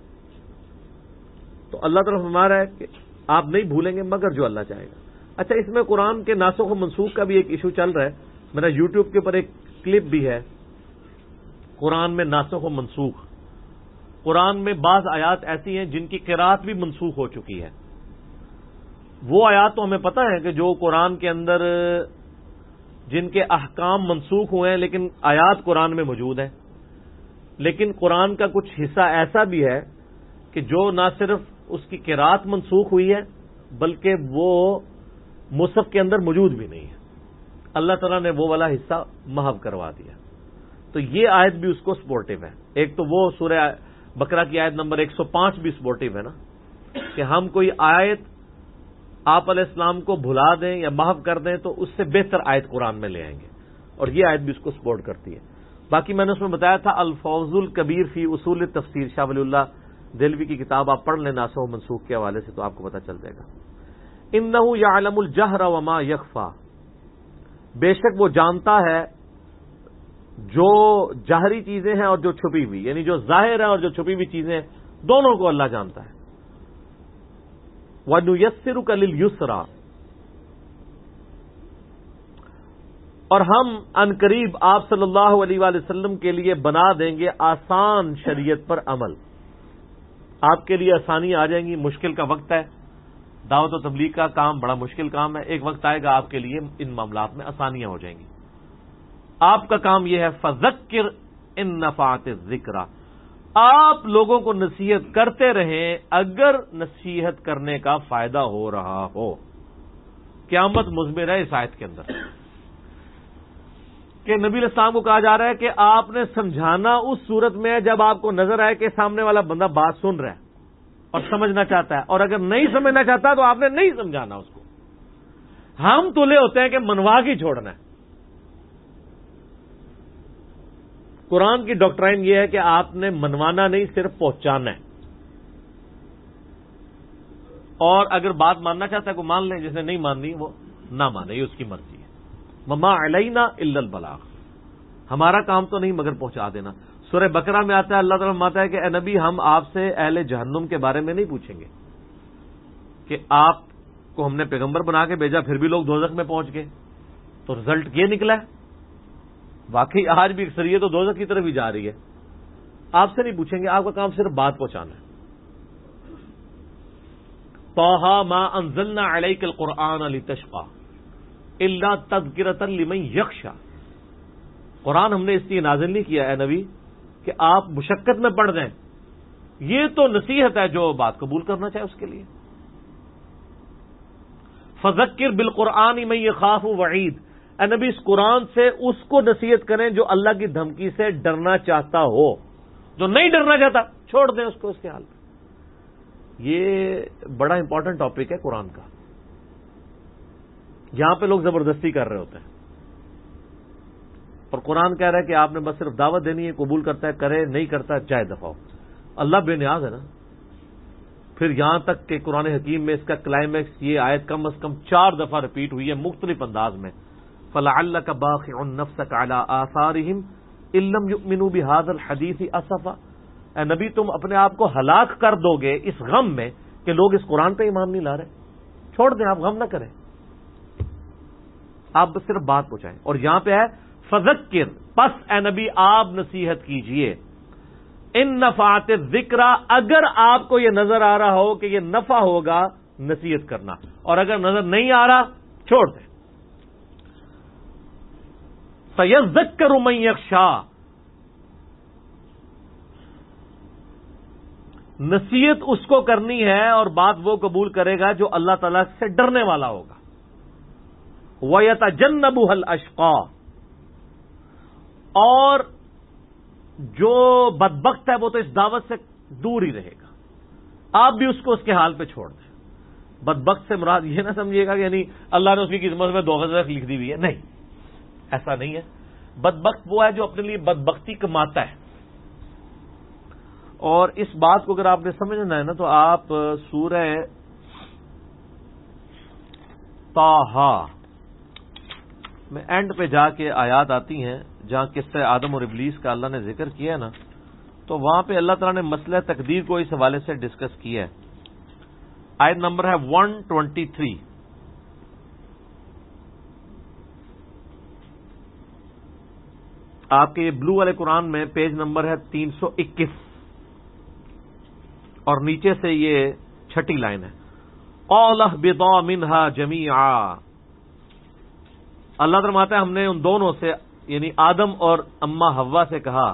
تو اللہ تعالیٰ فرما رہا ہے کہ آپ نہیں بھولیں گے مگر جو اللہ چاہے گا۔ اچھا، اس میں قرآن کے ناسخ و منسوخ کا بھی ایک ایشو چل رہا ہے، میرا یوٹیوب کے اوپر ایک کلپ بھی ہے، قرآن میں ناسخ و منسوخ۔ قرآن میں بعض آیات ایسی ہیں جن کی قرات بھی منسوخ ہو چکی ہے۔ وہ آیات تو ہمیں پتہ ہے کہ جو قرآن کے اندر جن کے احکام منسوخ ہوئے ہیں لیکن آیات قرآن میں موجود ہیں، لیکن قرآن کا کچھ حصہ ایسا بھی ہے کہ جو نہ صرف اس کی قرات منسوخ ہوئی ہے بلکہ وہ مصحف کے اندر موجود بھی نہیں ہے، اللہ تعالیٰ نے وہ والا حصہ محو کروا دیا۔ تو یہ آیت بھی اس کو سپورٹو ہے۔ ایک تو وہ سورہ بقرہ کی آیت نمبر 105 بھی سپورٹو ہے نا، کہ ہم کوئی آیت آپ علیہ السلام کو بھلا دیں یا محو کر دیں تو اس سے بہتر آیت قرآن میں لے آئیں گے، اور یہ آیت بھی اس کو سپورٹ کرتی ہے۔ باقی میں نے اس میں بتایا تھا الفوز الکبیر فی اصول تفسیر، شاہ ولی اللہ دہلوی کی کتاب آپ پڑھ لیں ناسخ و منسوخ کے حوالے سے تو آپ کو پتہ چل جائے گا۔ انہ یعلم الجہر وما یخفی، بے شک وہ جانتا ہے جو جہری چیزیں ہیں اور جو چھپی ہوئی، یعنی جو ظاہر ہے اور جو چھپی ہوئی چیزیں ہیں دونوں کو اللہ جانتا ہے۔ وَنُيَسِّرُكَ لِلْيُسْرَىٰ، اور ہم ان قریب آپ صلی اللہ علیہ وآلہ وسلم کے لیے بنا دیں گے آسان شریعت پر عمل، آپ کے لیے آسانی آ جائیں گی۔ مشکل کا وقت ہے، دعوت و تبلیغ کا کام بڑا مشکل کام ہے، ایک وقت آئے گا آپ کے لیے ان معاملات میں آسانیاں ہو جائیں گی۔ آپ کا کام یہ ہے فذکر ان نفعت الذکریٰ، آپ لوگوں کو نصیحت کرتے رہیں اگر نصیحت کرنے کا فائدہ ہو رہا ہو۔ قیامت مضمر ہے اس آیت کے اندر کہ نبی علیہ السلام کو کہا جا رہا ہے کہ آپ نے سمجھانا اس صورت میں ہے جب آپ کو نظر آئے کہ سامنے والا بندہ بات سن رہا ہے اور سمجھنا چاہتا ہے، اور اگر نہیں سمجھنا چاہتا تو آپ نے نہیں سمجھانا اس کو۔ ہم تلے ہوتے ہیں کہ منوا کے چھوڑنا ہے۔ قرآن کی ڈاکٹرائن یہ ہے کہ آپ نے منوانا نہیں، صرف پہنچانا ہے، اور اگر بات ماننا چاہتا ہے کوئی مان لیں، جس نے نہیں ماننی وہ نہ مانے، یہ اس کی مرضی ہے۔ وما علینا الا البلاغ، ہمارا کام تو نہیں مگر پہنچا دینا۔ سورہ بقرہ میں آتا ہے، اللہ تعالیٰ فرماتا ہے کہ اے نبی ہم آپ سے اہل جہنم کے بارے میں نہیں پوچھیں گے کہ آپ کو ہم نے پیغمبر بنا کے بھیجا پھر بھی لوگ دوزخ میں پہنچ گئے، تو رزلٹ یہ نکلا ہے۔ واقعی آج بھی اکثریت تو دوزخ کی طرف ہی جا رہی ہے۔ آپ سے نہیں پوچھیں گے، آپ کا کام صرف بات پہنچانا ہے۔ طٰہٰ ما انزلنا علیک القرآن لتشقى الا تذکرۃ لمن یخشی، قرآن ہم نے اس لیے نازل نہیں کیا اے نبی کہ آپ مشقت میں پڑ جائیں، یہ تو نصیحت ہے جو بات قبول کرنا چاہے اس کے لیے۔ فذکر بالقرآن من یخاف وعید، اے نبی اس قرآن سے اس کو نصیحت کریں جو اللہ کی دھمکی سے ڈرنا چاہتا ہو، جو نہیں ڈرنا چاہتا چھوڑ دیں اس کو اس کے حال پہ۔ یہ بڑا امپورٹنٹ ٹاپک ہے قرآن کا، یہاں پہ لوگ زبردستی کر رہے ہوتے ہیں، اور قرآن کہہ رہا ہے کہ آپ نے بس صرف دعوت دینی ہے، قبول کرتا ہے کرے، نہیں کرتا ہے چاہے دفاع ہو۔ اللہ بے نیاز ہے نا۔ پھر یہاں تک کہ قرآن حکیم میں اس کا کلائمیکس یہ آیت کم از کم 4 دفعہ ریپیٹ ہوئی ہے مختلف انداز میں، فَلَعَلَّكَ بَاخِعٌ نَفْسَكَ عَلَىٰ آثَارِهِمْ إِن لَّمْ يُؤْمِنُوا بِهَٰذَا الْحَدِيثِ أَسَفًا، اے نبی تم اپنے آپ کو ہلاک کر دو گے اس غم میں کہ لوگ اس قرآن پہ ایمان نہیں لا رہے، چھوڑ دیں، آپ غم نہ کریں، آپ بس صرف بات پہنچائیں۔ اور یہاں پہ ہے فذکر، پس اے نبی آپ نصیحت کیجئے، ان نفعت الذکر، اگر آپ کو یہ نظر آ رہا ہو کہ یہ نفع ہوگا نصیحت کرنا، اور اگر نظر نہیں آ رہا چھوڑ دیں۔ سیذکر من یخشی، نصیحت اس کو کرنی ہے اور بات وہ قبول کرے گا جو اللہ تعالیٰ سے ڈرنے والا ہوگا۔ وَيَتَجَنَّبُهَا الْأَشْقَى، اور جو بدبخت ہے وہ تو اس دعوت سے دور ہی رہے گا، آپ بھی اس کو اس کے حال پہ چھوڑ دیں۔ بدبخت سے مراد یہ نہ سمجھیے گا کہ یعنی اللہ نے اس کی قسمت میں 2 غزل لکھ دی ہوئی ہے، نہیں، ایسا نہیں ہے۔ بدبخت وہ ہے جو اپنے لیے بدبختی کماتا ہے، اور اس بات کو اگر آپ نے سمجھنا ہے نا تو آپ سورہ طٰہٰ میں اینڈ پہ جا کے آیات آتی ہیں جہاں قصہ آدم اور ابلیس کا اللہ نے ذکر کیا ہے نا، تو وہاں پہ اللہ تعالیٰ نے مسئلہ تقدیر کو اس حوالے سے ڈسکس کیا ہے۔ آیت نمبر ہے 123، آپ کے یہ بلو والے قرآن میں پیج نمبر ہے 321، اور نیچے سے یہ 6 لائن ہے، قَالَ اهْبِطَا مِنْهَا جَمِيعًا، اللہ فرماتا ہے ہم نے ان دونوں سے یعنی آدم اور اما حوا سے کہا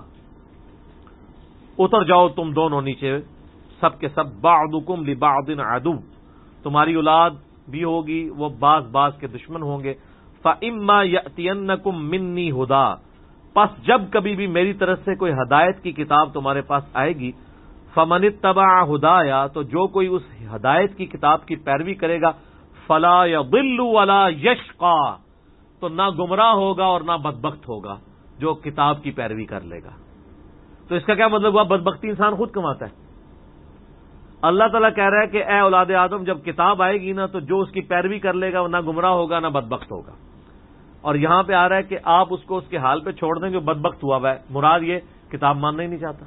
اتر جاؤ تم دونوں نیچے سب کے سب، بعضکم لبعض عدو، تمہاری اولاد بھی ہوگی وہ بعض کے دشمن ہوں گے، فَإِمَّا يَأْتِيَنَّكُم مِّنِّي هُدًى، پس جب کبھی بھی میری طرف سے کوئی ہدایت کی کتاب تمہارے پاس آئے گی، فَمَنِ اتَّبَعَ هُدَايَ، تو جو کوئی اس ہدایت کی کتاب کی پیروی کرے گا، فَلَا يَضِلُّ وَلَا يَشْقَى، تو نہ گمراہ ہوگا اور نہ بدبخت ہوگا جو کتاب کی پیروی کر لے گا۔ تو اس کا کیا مطلب ہوا؟ بدبختی انسان خود کماتا ہے۔ اللہ تعالیٰ کہہ رہا ہے کہ اے اولاد آدم جب کتاب آئے گی نا تو جو اس کی پیروی کر لے گا وہ نہ گمراہ ہوگا نہ بدبخت ہوگا، اور یہاں پہ آ رہا ہے کہ آپ اس کو اس کے حال پہ چھوڑ دیں جو بدبخت ہوا ہے، مراد یہ کتاب ماننا ہی نہیں چاہتا۔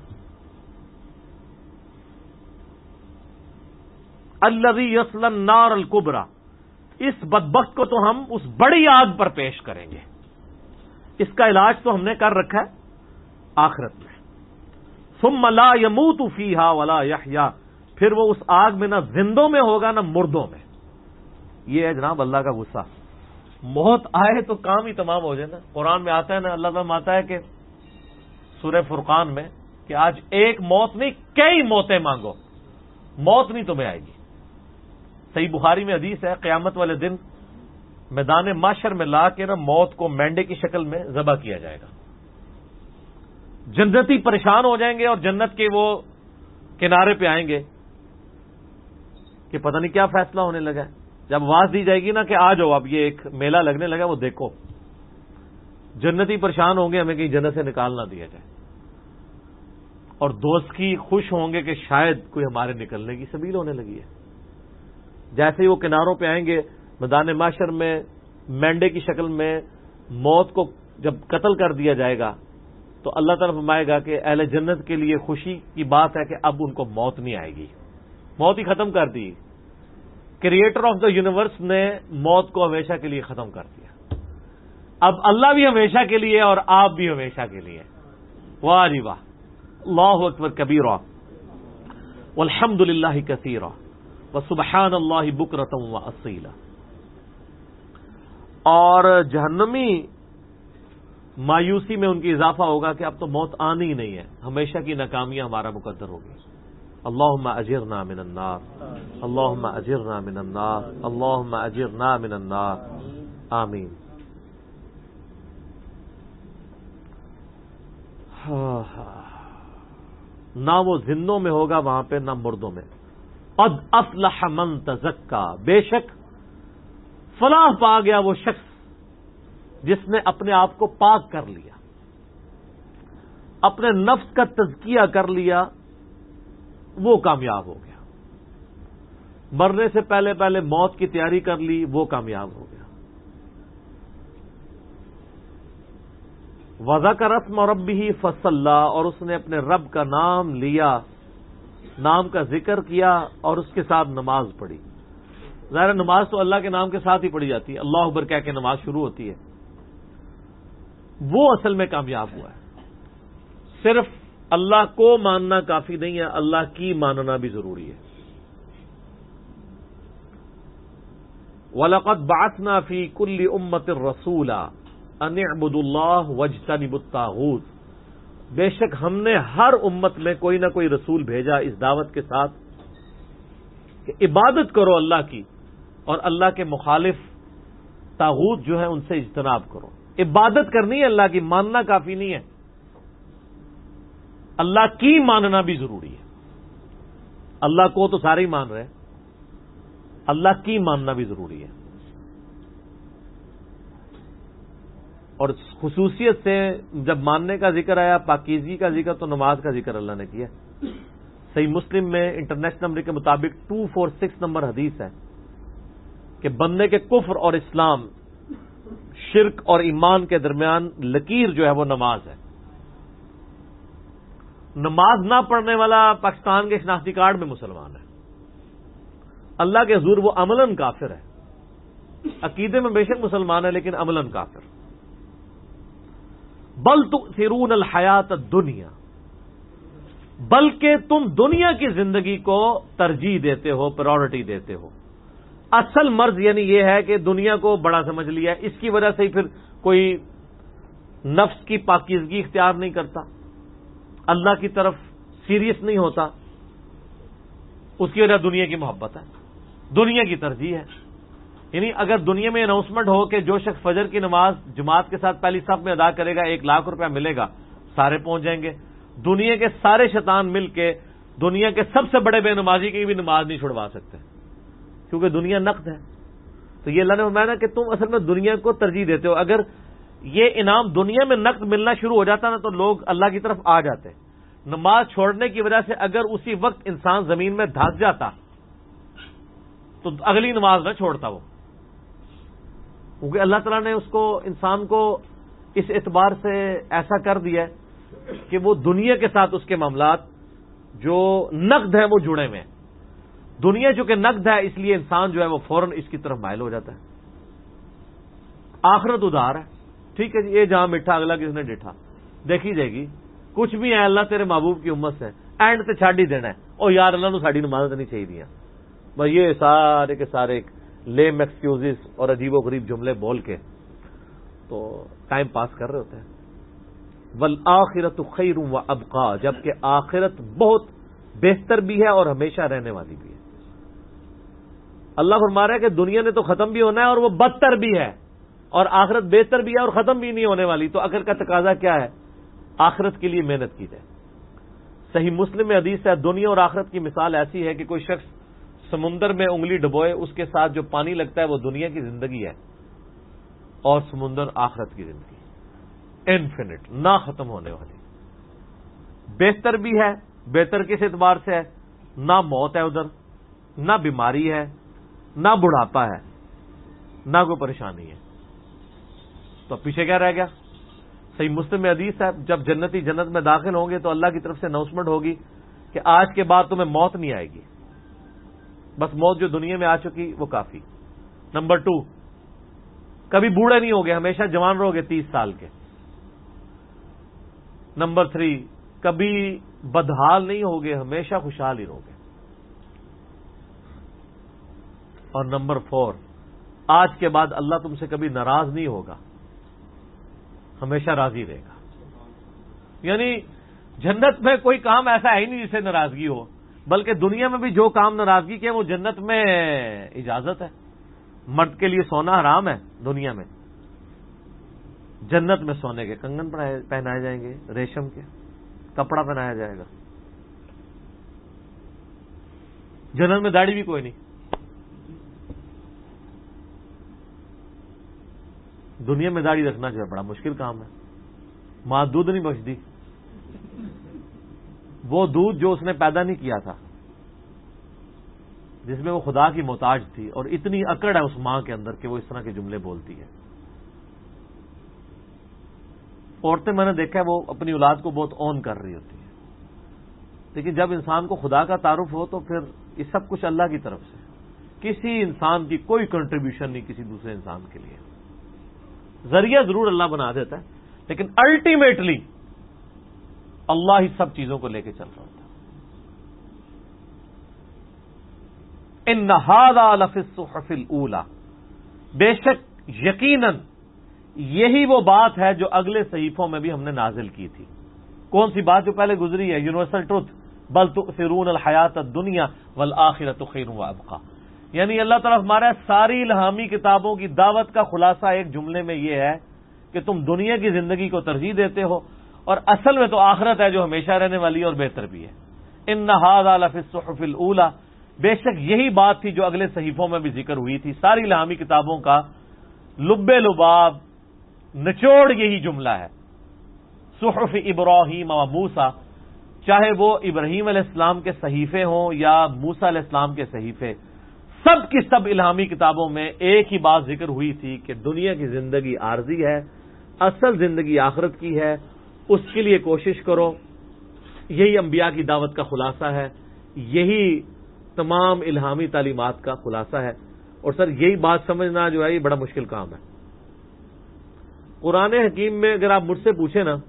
الذی یصلی النار الکبریٰ، اس بدبخت کو تو ہم اس بڑی آگ پر پیش کریں گے، اس کا علاج تو ہم نے کر رکھا ہے آخرت میں۔ ثم لا يموت فیہا ولا یحییٰ، پھر وہ اس آگ میں نہ زندوں میں ہوگا نہ مردوں میں۔ یہ ہے جناب اللہ کا غصہ، موت آئے تو کام ہی تمام ہو جائے نا۔ قرآن میں آتا ہے نا، اللہ تعالیٰ آتا ہے کہ سورہ فرقان میں کہ آج ایک موت نہیں کئی موتیں مانگو، موت نہیں تمہیں آئے گی۔ صحیح بخاری میں حدیث ہے قیامت والے دن میدان محشر میں لا کے نا موت کو مینڈے کی شکل میں ذبح کیا جائے گا، جنتی پریشان ہو جائیں گے اور جنت کے وہ کنارے پہ آئیں گے کہ پتہ نہیں کیا فیصلہ ہونے لگا ہے۔ جب آواز دی جائے گی نا کہ آ جاؤ اب یہ ایک میلہ لگنے لگا وہ دیکھو، جنتی پریشان ہوں گے ہمیں کہیں جنت سے نکال نہ دیا جائے، اور دوزخی خوش ہوں گے کہ شاید کوئی ہمارے نکلنے کی سبیل ہونے لگی ہے۔ جیسے ہی وہ کناروں پہ آئیں گے میدان محشر میں مینڈے کی شکل میں موت کو جب قتل کر دیا جائے گا تو اللہ تعالیٰ فرمائے گا کہ اہل جنت کے لیے خوشی کی بات ہے کہ اب ان کو موت نہیں آئے گی، موت ہی ختم کر دی۔ کریٹر آف دا یونیورس نے موت کو ہمیشہ کے لیے ختم کر دیا، اب اللہ بھی ہمیشہ کے لیے اور آپ بھی ہمیشہ کے لیے۔ واہ جی واہ، اللہ اکبر کبیرہ والحمد للہ کثیرہ وسبحان اللہ بکرۃ واصیلا. اور جہنمی مایوسی میں ان کی اضافہ ہوگا کہ اب تو موت آنی ہی نہیں ہے، ہمیشہ کی ناکامیاں ہمارا مقدر ہوگی. اللہم اجرنا من النار، اللہم اجرنا من النار، اللہم اجرنا من النار، آمین. نہ وہ زندوں میں ہوگا وہاں پہ، نہ مردوں میں. قد افلح من تزکا، بے شک فلاح پا گیا وہ شخص جس نے اپنے آپ کو پاک کر لیا، اپنے نفس کا تزکیہ کر لیا، وہ کامیاب ہو گیا. مرنے سے پہلے پہلے موت کی تیاری کر لی، وہ کامیاب ہو گیا. وذکر اسم ربہ فصلی، اور اس نے اپنے رب کا نام لیا، نام کا ذکر کیا اور اس کے ساتھ نماز پڑھی. ظاہر نماز تو اللہ کے نام کے ساتھ ہی پڑھی جاتی ہے، اللہ اکبر کہہ کے نماز شروع ہوتی ہے. وہ اصل میں کامیاب ہوا ہے. صرف اللہ کو ماننا کافی نہیں ہے، اللہ کی ماننا بھی ضروری ہے. وَلَقَدْ بَعَثْنَا فِي كُلِّ أُمَّةٍ رَسُولًا أَنِ اعْبُدُوا اللَّهَ وَاجْتَنِبُوا الطَّاغُوتَ، بے شک ہم نے ہر امت میں کوئی نہ کوئی رسول بھیجا اس دعوت کے ساتھ کہ عبادت کرو اللہ کی، اور اللہ کے مخالف طاغوت جو ہے ان سے اجتناب کرو. عبادت کرنی ہے اللہ کی، ماننا کافی نہیں ہے، اللہ کی ماننا بھی ضروری ہے. اللہ کو تو سارے ہی مان رہے ہیں، اللہ کی ماننا بھی ضروری ہے. اور خصوصیت سے جب ماننے کا ذکر آیا، پاکیزگی کا ذکر، تو نماز کا ذکر اللہ نے کیا. صحیح مسلم میں انٹرنیشنل نمبر کے مطابق 246 نمبر حدیث ہے کہ بندے کے کفر اور اسلام، شرک اور ایمان کے درمیان لکیر جو ہے وہ نماز ہے. نماز نہ پڑھنے والا پاکستان کے شناختی کارڈ میں مسلمان ہے، اللہ کے حضور وہ عملاً کافر ہے. عقیدے میں بے شک مسلمان ہے لیکن عملاً کافر. بل تؤثرون الحیات الدنیا، بلکہ تم دنیا کی زندگی کو ترجیح دیتے ہو، پرائورٹی دیتے ہو. اصل مرض یعنی یہ ہے کہ دنیا کو بڑا سمجھ لیا، اس کی وجہ سے ہی پھر کوئی نفس کی پاکیزگی اختیار نہیں کرتا، اللہ کی طرف سیریس نہیں ہوتا. اس کی وجہ دنیا کی محبت ہے، دنیا کی ترجیح ہے. یعنی اگر دنیا میں اناؤنسمنٹ ہو کہ جو شخص فجر کی نماز جماعت کے ساتھ پہلی صف میں ادا کرے گا 1 لاکھ روپیہ ملے گا، سارے پہنچ جائیں گے. دنیا کے سارے شیطان مل کے دنیا کے سب سے بڑے بے نمازی کی بھی نماز نہیں چھڑوا سکتے، کیونکہ دنیا نقد ہے. تو یہ اللہ نے فرمایا نا کہ تم اصل میں دنیا کو ترجیح دیتے ہو. اگر یہ انعام دنیا میں نقد ملنا شروع ہو جاتا نا تو لوگ اللہ کی طرف آ جاتے. نماز چھوڑنے کی وجہ سے اگر اسی وقت انسان زمین میں دھس جاتا تو اگلی نماز نہ چھوڑتا وہ، کیونکہ اللہ تعالیٰ نے اس کو، انسان کو اس اعتبار سے ایسا کر دیا کہ وہ دنیا کے ساتھ اس کے معاملات جو نقد ہیں وہ جڑے ہوئے ہیں. دنیا چونکہ نقد ہے اس لیے انسان جو ہے وہ فوراً اس کی طرف مائل ہو جاتا ہے. آخرت ادھار ہے، ٹھیک ہے جی، یہ جہاں میٹھا اگلا کس نے ڈیٹھا، دیکھی جائے گی. کچھ بھی ہے اللہ تیرے محبوب کی امت سے اینڈ تے چھڈ ہی دینا ہے. او یار اللہ نو ساڈی نماز نہیں چاہیے دیا، بس یہ سارے کے سارے لیم ایکسکیوزز اور عجیب و غریب جملے بول کے تو ٹائم پاس کر رہے ہوتے ہیں. والآخرۃ خیر و ابقا، جبکہ آخرت بہت بہتر بھی ہے اور ہمیشہ رہنے والی بھی ہے. اللہ فرما رہا ہے کہ دنیا نے تو ختم بھی ہونا ہے اور وہ بدتر بھی ہے، اور آخرت بہتر بھی ہے اور ختم بھی نہیں ہونے والی. تو آخر کا تقاضا کیا ہے؟ آخرت کے لیے محنت کی جائے. صحیح مسلم میں حدیث ہے، دنیا اور آخرت کی مثال ایسی ہے کہ کوئی شخص سمندر میں انگلی ڈبوئے، اس کے ساتھ جو پانی لگتا ہے وہ دنیا کی زندگی ہے، اور سمندر آخرت کی زندگی انفینٹ، نہ ختم ہونے والی. بہتر بھی ہے. بہتر کس اعتبار سے ہے؟ نہ موت ہے ادھر، نہ بیماری ہے، نہ بڑھاپا ہے، نہ کوئی پریشانی ہے. تو پیچھے کیا رہ گیا؟ صحیح مسلم میں حدیث ہے، جب جنتی جنت میں داخل ہوں گے تو اللہ کی طرف سے اناؤنسمنٹ ہوگی کہ آج کے بعد تمہیں موت نہیں آئے گی، بس موت جو دنیا میں آ چکی وہ کافی. نمبر 2، کبھی بوڑھے نہیں ہوگے، ہمیشہ جوان رہو گے 30 سال کے. نمبر 3، کبھی بدحال نہیں ہوگے، ہمیشہ خوشحال ہی رہو گے. اور نمبر 4، آج کے بعد اللہ تم سے کبھی ناراض نہیں ہوگا، ہمیشہ راضی رہے گا۔ یعنی جنت میں کوئی کام ایسا ہے ہی نہیں جسے ناراضگی ہو، بلکہ دنیا میں بھی جو کام ناراضگی کے وہ جنت میں اجازت ہے۔ مرد کے لیے سونا حرام ہے دنیا میں، جنت میں سونے کے کنگن پہنائے جائیں گے، ریشم کے کپڑا پہنایا جائے گا۔ جنت میں داڑھی بھی کوئی نہیں، دنیا میں داڑھی رکھنا جو ہے بڑا مشکل کام ہے۔ ماں دودھ نہیں بخشتی، وہ دودھ جو اس نے پیدا نہیں کیا تھا، جس میں وہ خدا کی محتاج تھی، اور اتنی اکڑ ہے اس ماں کے اندر کہ وہ اس طرح کے جملے بولتی ہے۔ عورتیں میں نے دیکھا ہے وہ اپنی اولاد کو بہت اون کر رہی ہوتی ہیں، لیکن جب انسان کو خدا کا تعارف ہو تو پھر یہ سب کچھ اللہ کی طرف سے، کسی انسان کی کوئی کنٹریبیوشن نہیں کسی دوسرے انسان کے لیے۔ ذریعہ ضرور اللہ بنا دیتا ہے، لیکن الٹیمیٹلی اللہ ہی سب چیزوں کو لے کے چل رہا ہوتا ہے۔ ان ھذا لفی الصحف الاولی، بے شک یقیناً یہی وہ بات ہے جو اگلے صحیفوں میں بھی ہم نے نازل کی تھی۔ کون سی بات جو پہلے گزری ہے؟ یونیورسل ٹروتھ، بل تؤثرون الحیات الدنیا والآخرۃ خیر وابقی۔ یعنی اللہ تعالیٰ ہمارا ساری الہامی کتابوں کی دعوت کا خلاصہ ایک جملے میں یہ ہے کہ تم دنیا کی زندگی کو ترجیح دیتے ہو، اور اصل میں تو آخرت ہے جو ہمیشہ رہنے والی ہے اور بہتر بھی ہے۔ ان ھذا لفی الصحف الاولی، بے شک یہی بات تھی جو اگلے صحیفوں میں بھی ذکر ہوئی تھی۔ ساری الہامی کتابوں کا لب لباب نچوڑ یہی جملہ ہے۔ صحف ابراہیم و موسیٰ، چاہے وہ ابراہیم علیہ السلام کے صحیفے ہوں یا موسیٰ علیہ السلام کے صحیفے، سب کی سب الہامی کتابوں میں ایک ہی بات ذکر ہوئی تھی کہ دنیا کی زندگی عارضی ہے، اصل زندگی آخرت کی ہے، اس کے لیے کوشش کرو۔ یہی انبیاء کی دعوت کا خلاصہ ہے، یہی تمام الہامی تعلیمات کا خلاصہ ہے۔ اور سر یہی بات سمجھنا جو ہے یہ بڑا مشکل کام ہے۔ قرآن حکیم میں اگر آپ مجھ سے پوچھیں نا،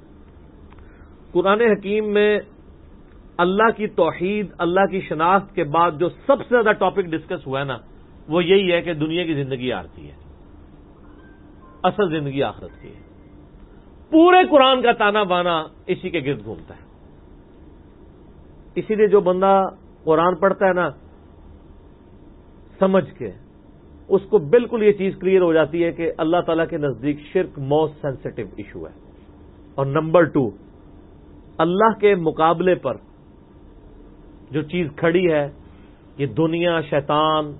قرآن حکیم میں اللہ کی توحید، اللہ کی شناخت کے بعد جو سب سے زیادہ ٹاپک ڈسکس ہوا ہے نا، وہ یہی ہے کہ دنیا کی زندگی عارضی ہے، اصل زندگی آخرت کی ہے۔ پورے قرآن کا تانا بانا اسی کے گرد گھومتا ہے۔ اسی لیے جو بندہ قرآن پڑھتا ہے نا سمجھ کے، اس کو بالکل یہ چیز کلیئر ہو جاتی ہے کہ اللہ تعالیٰ کے نزدیک شرک موسٹ سینسٹیو ایشو ہے۔ اور نمبر 2، اللہ کے مقابلے پر جو چیز کھڑی ہے، یہ دنیا، شیطان،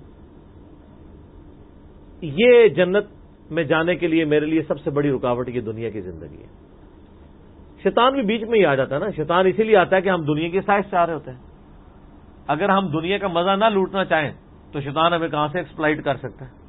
یہ جنت میں جانے کے لیے میرے لیے سب سے بڑی رکاوٹ یہ دنیا کی زندگی ہے۔ شیطان بھی بیچ میں ہی آ جاتا ہے نا۔ شیطان اسی لیے آتا ہے کہ ہم دنیا کی سائز چاہ رہے ہوتے ہیں۔ اگر ہم دنیا کا مزہ نہ لوٹنا چاہیں تو شیطان ہمیں کہاں سے ایکسپلائٹ کر سکتا ہے؟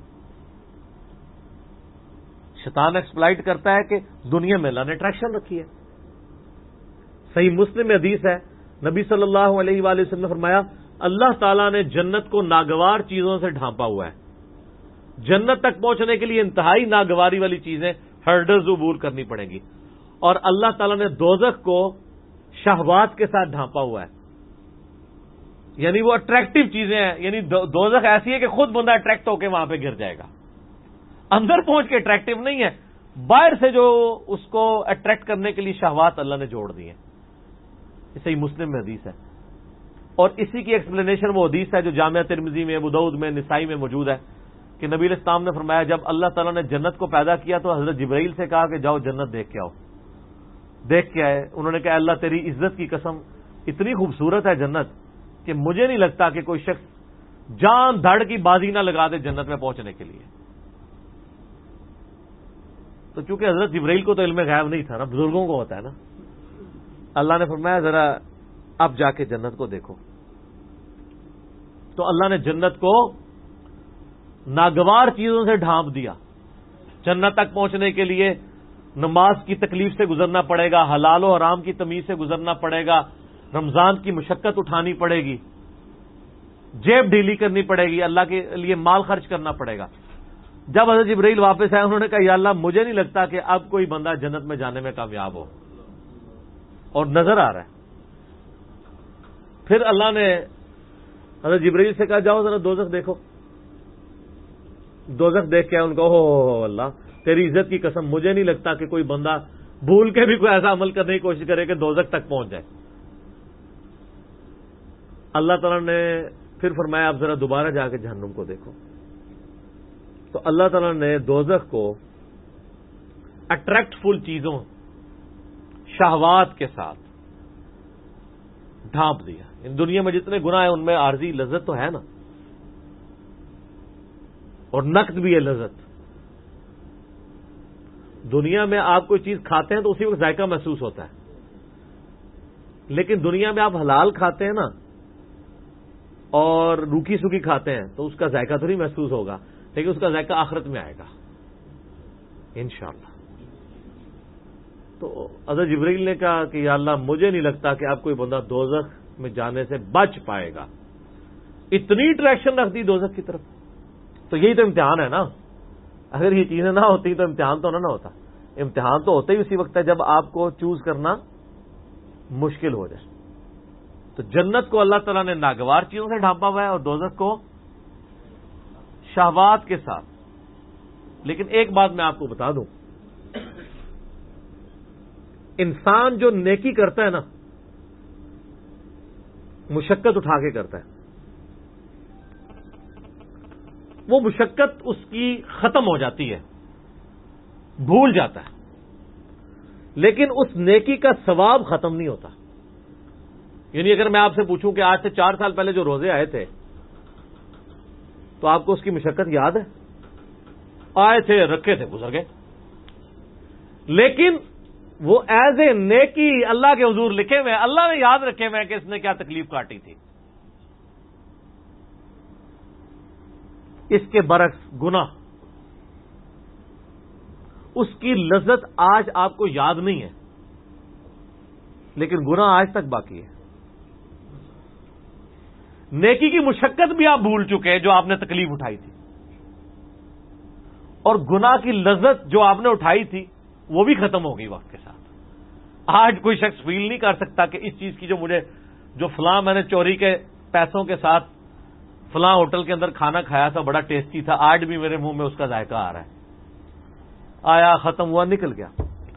شیطان ایکسپلائٹ کرتا ہے کہ دنیا میں اللہ نے اٹریکشن رکھی ہے۔ صحیح مسلم میں حدیث ہے، نبی صلی اللہ علیہ وآلہ وسلم نے فرمایا، اللہ تعالیٰ نے جنت کو ناگوار چیزوں سے ڈھانپا ہوا ہے۔ جنت تک پہنچنے کے لیے انتہائی ناگواری والی چیزیں، ہرڈلز عبور کرنی پڑیں گی۔ اور اللہ تعالیٰ نے دوزخ کو شہوات کے ساتھ ڈھانپا ہوا ہے، یعنی وہ اٹریکٹیو چیزیں ہیں۔ یعنی دوزخ ایسی ہے کہ خود بندہ اٹریکٹ ہو کے وہاں پہ گر جائے گا، اندر پہنچ کے اٹریکٹیو نہیں ہے، باہر سے جو اس کو اٹریکٹ کرنے کے لیے شہوات اللہ نے جوڑ دی ہیں۔ صحیح مسلم میں حدیث ہے، اور اسی کی ایکسپلینیشن وہ حدیث ہے جو جامعہ ترمذی میں، ابو داؤد میں، نسائی میں موجود ہے کہ نبی علیہ السلام نے فرمایا جب اللہ تعالیٰ نے جنت کو پیدا کیا تو حضرت جبرائیل سے کہا کہ جاؤ جنت دیکھ کے آؤ۔ دیکھ کے آئے، انہوں نے کہا اللہ تیری عزت کی قسم، اتنی خوبصورت ہے جنت کہ مجھے نہیں لگتا کہ کوئی شخص جان دھڑ کی بازی نہ لگا دے جنت میں پہنچنے کے لیے۔ تو چونکہ حضرت جبرائیل کو تو علم غیب نہیں تھا نا، بزرگوں کو ہوتا ہے نا، اللہ نے فرمایا ذرا اب جا کے جنت کو دیکھو۔ تو اللہ نے جنت کو ناگوار چیزوں سے ڈھانپ دیا۔ جنت تک پہنچنے کے لیے نماز کی تکلیف سے گزرنا پڑے گا، حلال و حرام کی تمیز سے گزرنا پڑے گا، رمضان کی مشقت اٹھانی پڑے گی، جیب ڈھیلی کرنی پڑے گی، اللہ کے لیے مال خرچ کرنا پڑے گا۔ جب حضرت جبرائیل واپس آئے، انہوں نے کہا یا اللہ مجھے نہیں لگتا کہ اب کوئی بندہ جنت میں جانے میں کامیاب ہو، اور نظر آ رہا ہے۔ پھر اللہ نے حضرت جبرائیل سے کہا جاؤ ذرا دوزخ دیکھو۔ دوزخ دیکھ کے ان کو ہو اللہ تیری عزت کی قسم، مجھے نہیں لگتا کہ کوئی بندہ بھول کے بھی کوئی ایسا عمل کرنے کی کوشش کرے کہ دوزخ تک پہنچ جائے۔ اللہ تعالیٰ نے پھر فرمایا آپ ذرا دوبارہ جا کے جہنم کو دیکھو، تو اللہ تعالیٰ نے دوزخ کو اٹریکٹ فل چیزوں، شہوات کے ساتھ ڈھانپ دیا۔ ان دنیا میں جتنے گناہ ہیں ان میں عارضی لذت تو ہے نا، اور نقد بھی ہے لذت۔ دنیا میں آپ کوئی چیز کھاتے ہیں تو اسی وقت ذائقہ محسوس ہوتا ہے، لیکن دنیا میں آپ حلال کھاتے ہیں نا اور روکھی سوکھی کھاتے ہیں تو اس کا ذائقہ تو نہیں محسوس ہوگا، لیکن اس کا ذائقہ آخرت میں آئے گا انشاءاللہ۔ تو حضرت جبرائیل نے کہا کہ یا اللہ مجھے نہیں لگتا کہ اب کوئی بندہ دوزخ میں جانے سے بچ پائے گا، اتنی اٹریکشن رکھ دی دوزخ کی طرف۔ تو یہی تو امتحان ہے نا، اگر یہ چیزیں نہ ہوتی تو امتحان تو نہ ہوتا۔ امتحان تو ہوتا ہی اسی وقت ہے جب آپ کو چوز کرنا مشکل ہو جائے۔ تو جنت کو اللہ تعالیٰ نے ناگوار چیزوں سے ڈھانپا ہوا ہے اور دوزخ کو شہوات کے ساتھ۔ لیکن ایک بات میں آپ کو بتا دوں، انسان جو نیکی کرتا ہے نا مشقت اٹھا کے کرتا ہے، وہ مشقت اس کی ختم ہو جاتی ہے، بھول جاتا ہے، لیکن اس نیکی کا ثواب ختم نہیں ہوتا۔ یعنی اگر میں آپ سے پوچھوں کہ آج سے 4 سال پہلے جو روزے آئے تھے تو آپ کو اس کی مشقت یاد ہے؟ آئے تھے، رکھے تھے، گزر گئے، لیکن وہ ایز اے نیکی اللہ کے حضور لکھے ہوئے، اللہ نے یاد رکھے ہوئے کہ اس نے کیا تکلیف کاٹی تھی۔ اس کے برعکس گناہ، اس کی لذت آج آپ کو یاد نہیں ہے، لیکن گناہ آج تک باقی ہے۔ نیکی کی مشقت بھی آپ بھول چکے جو آپ نے تکلیف اٹھائی تھی، اور گناہ کی لذت جو آپ نے اٹھائی تھی وہ بھی ختم ہو گئی وقت کے ساتھ۔ آج کوئی شخص فیل نہیں کر سکتا کہ اس چیز کی جو فلاں میں نے چوری کے پیسوں کے ساتھ فلاں ہوٹل کے اندر کھانا کھایا تھا، بڑا ٹیسٹی تھا، آج بھی میرے منہ میں اس کا ذائقہ آ رہا ہے۔ آیا، ختم ہوا، نکل گیا،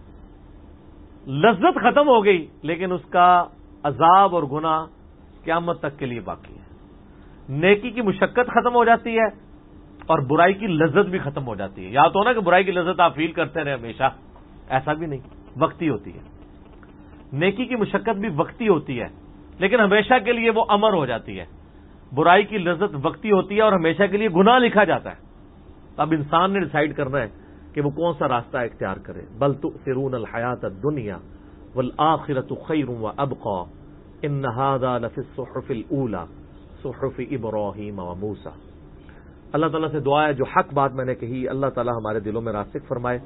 لذت ختم ہو گئی، لیکن اس کا عذاب اور گناہ قیامت تک کے لیے باقی ہے۔ نیکی کی مشقت ختم ہو جاتی ہے اور برائی کی لذت بھی ختم ہو جاتی ہے۔ یا تو نا کہ برائی کی لذت آپ فیل کرتے رہے ہمیشہ، ایسا بھی نہیں، وقتی ہوتی ہے۔ نیکی کی مشقت بھی وقتی ہوتی ہے، لیکن ہمیشہ کے لیے وہ امر ہو جاتی ہے۔ برائی کی لذت وقتی ہوتی ہے اور ہمیشہ کے لیے گناہ لکھا جاتا ہے۔ اب انسان نے ڈیسائیڈ کرنا ہے کہ وہ کون سا راستہ اختیار کرے۔ بل تؤثرون الحیات الدنیا والآخرۃ خیر وابقی ان ھذا لفی الصحف الاولی صحف ابراہیم وموسی۔ اللہ تعالیٰ سے دعا ہے جو حق بات میں نے کہی اللہ تعالیٰ ہمارے دلوں میں راسخ فرمائے۔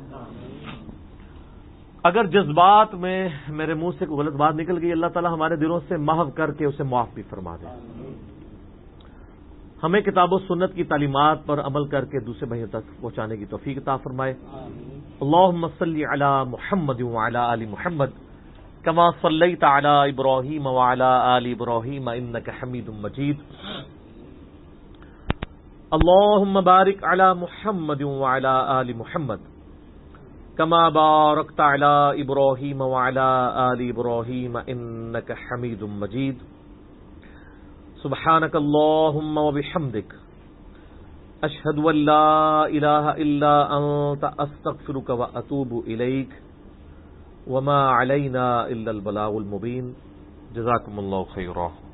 اگر جذبات میں میرے منہ سے کوئی غلط بات نکل گئی، اللہ تعالیٰ ہمارے دلوں سے محو کر کے اسے معاف بھی فرما دے۔ ہمیں کتاب و سنت کی تعلیمات پر عمل کر کے دوسرے بھائیوں تک پہنچانے کی توفیق عطا فرمائے۔ اللہم صلی علی محمد وعلی آل محمد کما صلیت علی ابراہیم وعلی آل ابراہیم انک حمید مجید۔ اللہم بارک علی محمد وعلی آل محمد کما بارکت علی ابراہیم وعلی آل ابراہیم انک حمید مجید۔ سبحانک اللہم وبحمدک اشہد ان لا الہ الا انت استغفرک واتوب الیک وما علینا الا البلاغ المبین۔ جزاکم اللہ خیرا۔